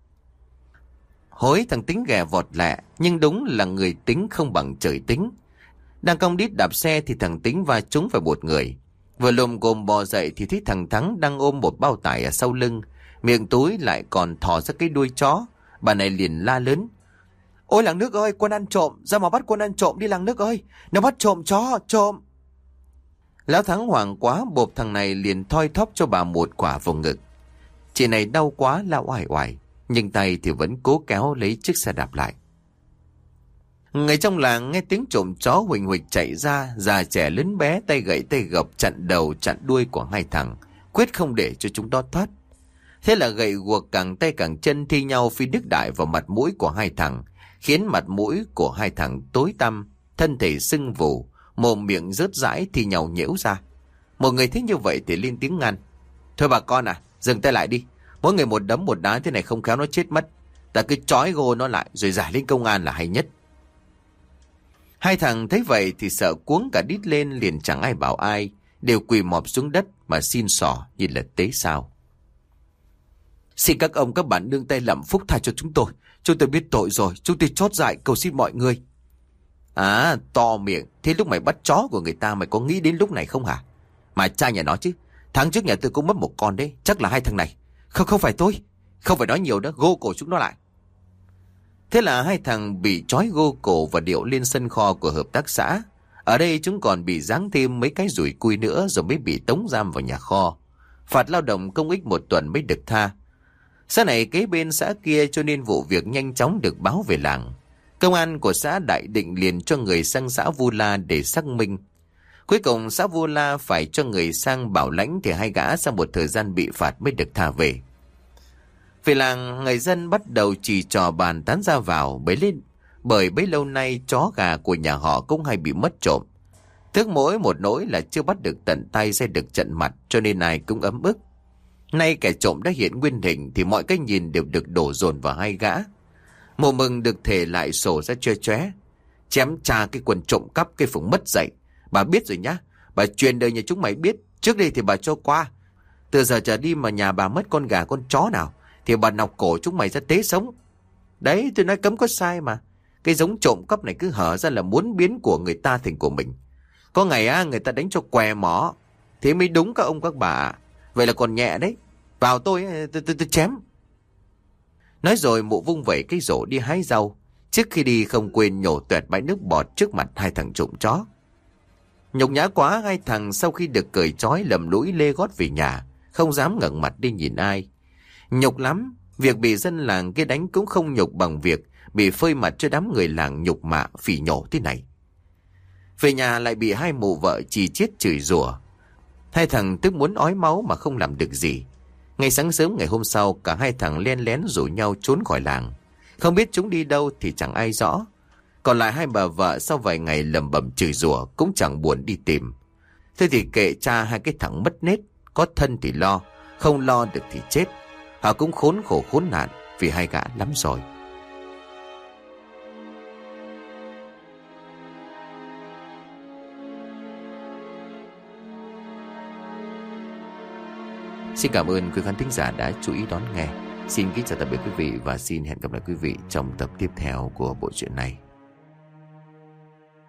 [SPEAKER 1] Hối thằng Tính ghè vọt lẹ, nhưng đúng là người tính không bằng trời tính. Đang cong đít đạp xe thì thằng Tính va trúng phải một người. Vừa lồm cồm bò dậy thì thấy thằng Thắng đang ôm một bao tải ở sau lưng, miệng túi lại còn thò ra cái đuôi chó. Bà này liền la lớn: Ôi làng nước ơi, quân ăn trộm, ra mà bắt quân ăn trộm đi làng nước ơi, nó bắt trộm chó, trộm. Lão Thắng hoảng quá, bộp thằng này liền thoi thóp cho bà một quả vào ngực. Chị này đau quá la oải oải, nhưng tay thì vẫn cố kéo lấy chiếc xe đạp lại. Người trong làng nghe tiếng trộm chó huỳnh huỳnh chạy ra, già trẻ lớn bé tay gậy tay gộc chặn đầu chặn đuôi của hai thằng, quyết không để cho chúng đó thoát. Thế là gậy guộc càng tay càng chân thi nhau phi đứt đại vào mặt mũi của hai thằng, khiến mặt mũi của hai thằng tối tăm, thân thể sưng vù, mồm miệng rớt rãi thì nhau nhễu ra. Một người thấy như vậy thì lên tiếng ngăn: Thôi bà con à, dừng tay lại đi. Mỗi người một đấm một đá thế này không khéo nó chết mất. Ta cứ trói gô nó lại rồi giải lên công an là hay nhất. Hai thằng thấy vậy thì sợ cuống cả đít lên, liền chẳng ai bảo ai, đều quỳ mọp xuống đất mà xin xỏ như là tế sao. Xin các ông các bạn nương tay làm phúc tha cho chúng tôi. Chúng tôi biết tội rồi, chúng tôi chót dại cầu xin mọi người. À, to miệng, thế lúc mày bắt chó của người ta mày có nghĩ đến lúc này không hả? Mà cha nhà nó chứ, tháng trước nhà tôi cũng mất một con đấy, chắc là hai thằng này. Không, không phải tôi, không phải nói nhiều nữa, gô cổ chúng nó lại. Thế là hai thằng bị trói gô cổ và điệu lên sân kho của hợp tác xã. Ở đây chúng còn bị giáng thêm mấy cái rủi cui nữa rồi mới bị tống giam vào nhà kho. Phạt lao động công ích một tuần mới được tha. Xã này kế bên xã kia cho nên vụ việc nhanh chóng được báo về làng. Công an của xã Đại Định liền cho người sang xã Vu La để xác minh. Cuối cùng xã Vu La phải cho người sang bảo lãnh thì hai gã sau một thời gian bị phạt mới được tha về. Về làng, người dân bắt đầu chỉ trò bàn tán ra vào bấy lên, bởi bấy lâu nay chó gà của nhà họ cũng hay bị mất trộm. Tiếc mỗi một nỗi là chưa bắt được tận tay sẽ được trận mặt, cho nên ai cũng ấm ức. Nay kẻ trộm đã hiện nguyên hình thì mọi cái nhìn đều được đổ dồn vào hai gã. Mộ Mừng được thể lại sổ ra choe choé: Chém cha cái quần trộm cắp cái phụng mất dạy. Bà biết rồi nhá, bà truyền đời nhà chúng mày biết. Trước đây thì bà cho qua, từ giờ trở đi mà nhà bà mất con gà con chó nào thì bà nọc cổ chúng mày ra tế sống. Đấy, tôi nói cấm có sai mà. Cái giống trộm cắp này cứ hở ra là muốn biến của người ta thành của mình. Có ngày á, người ta đánh cho què mỏ, thế mới đúng các ông các bà. Vậy là còn nhẹ đấy. Vào tôi, tôi, tôi, tôi chém. Nói rồi Mụ vung vẩy cái rổ đi hái rau. Trước khi đi không quên nhổ tuẹt bãi nước bọt trước mặt hai thằng trộm chó. Nhục nhã quá, hai thằng sau khi được cởi trói lầm lũi lê gót về nhà, không dám ngẩng mặt đi nhìn ai. Nhục lắm, việc bị dân làng kia đánh cũng không nhục bằng việc bị phơi mặt cho đám người làng nhục mạ phỉ nhổ thế này. Về nhà lại bị hai mụ vợ chì chiết chửi rủa. Hai thằng tức muốn ói máu mà không làm được gì. Ngày sáng sớm ngày hôm sau, cả hai thằng len lén rủ nhau trốn khỏi làng. Không biết chúng đi đâu thì chẳng ai rõ. Còn lại hai bà vợ sau vài ngày lầm bầm chửi rủa cũng chẳng buồn đi tìm. Thế thì kệ cha hai cái thằng mất nết, có thân thì lo, không lo được thì chết. Họ cũng khốn khổ khốn nạn vì hai gã lắm rồi. Xin cảm ơn quý khán thính giả đã chú ý đón nghe. Xin kính chào tạm biệt quý vị và xin hẹn gặp lại quý vị trong tập tiếp theo của bộ truyện này.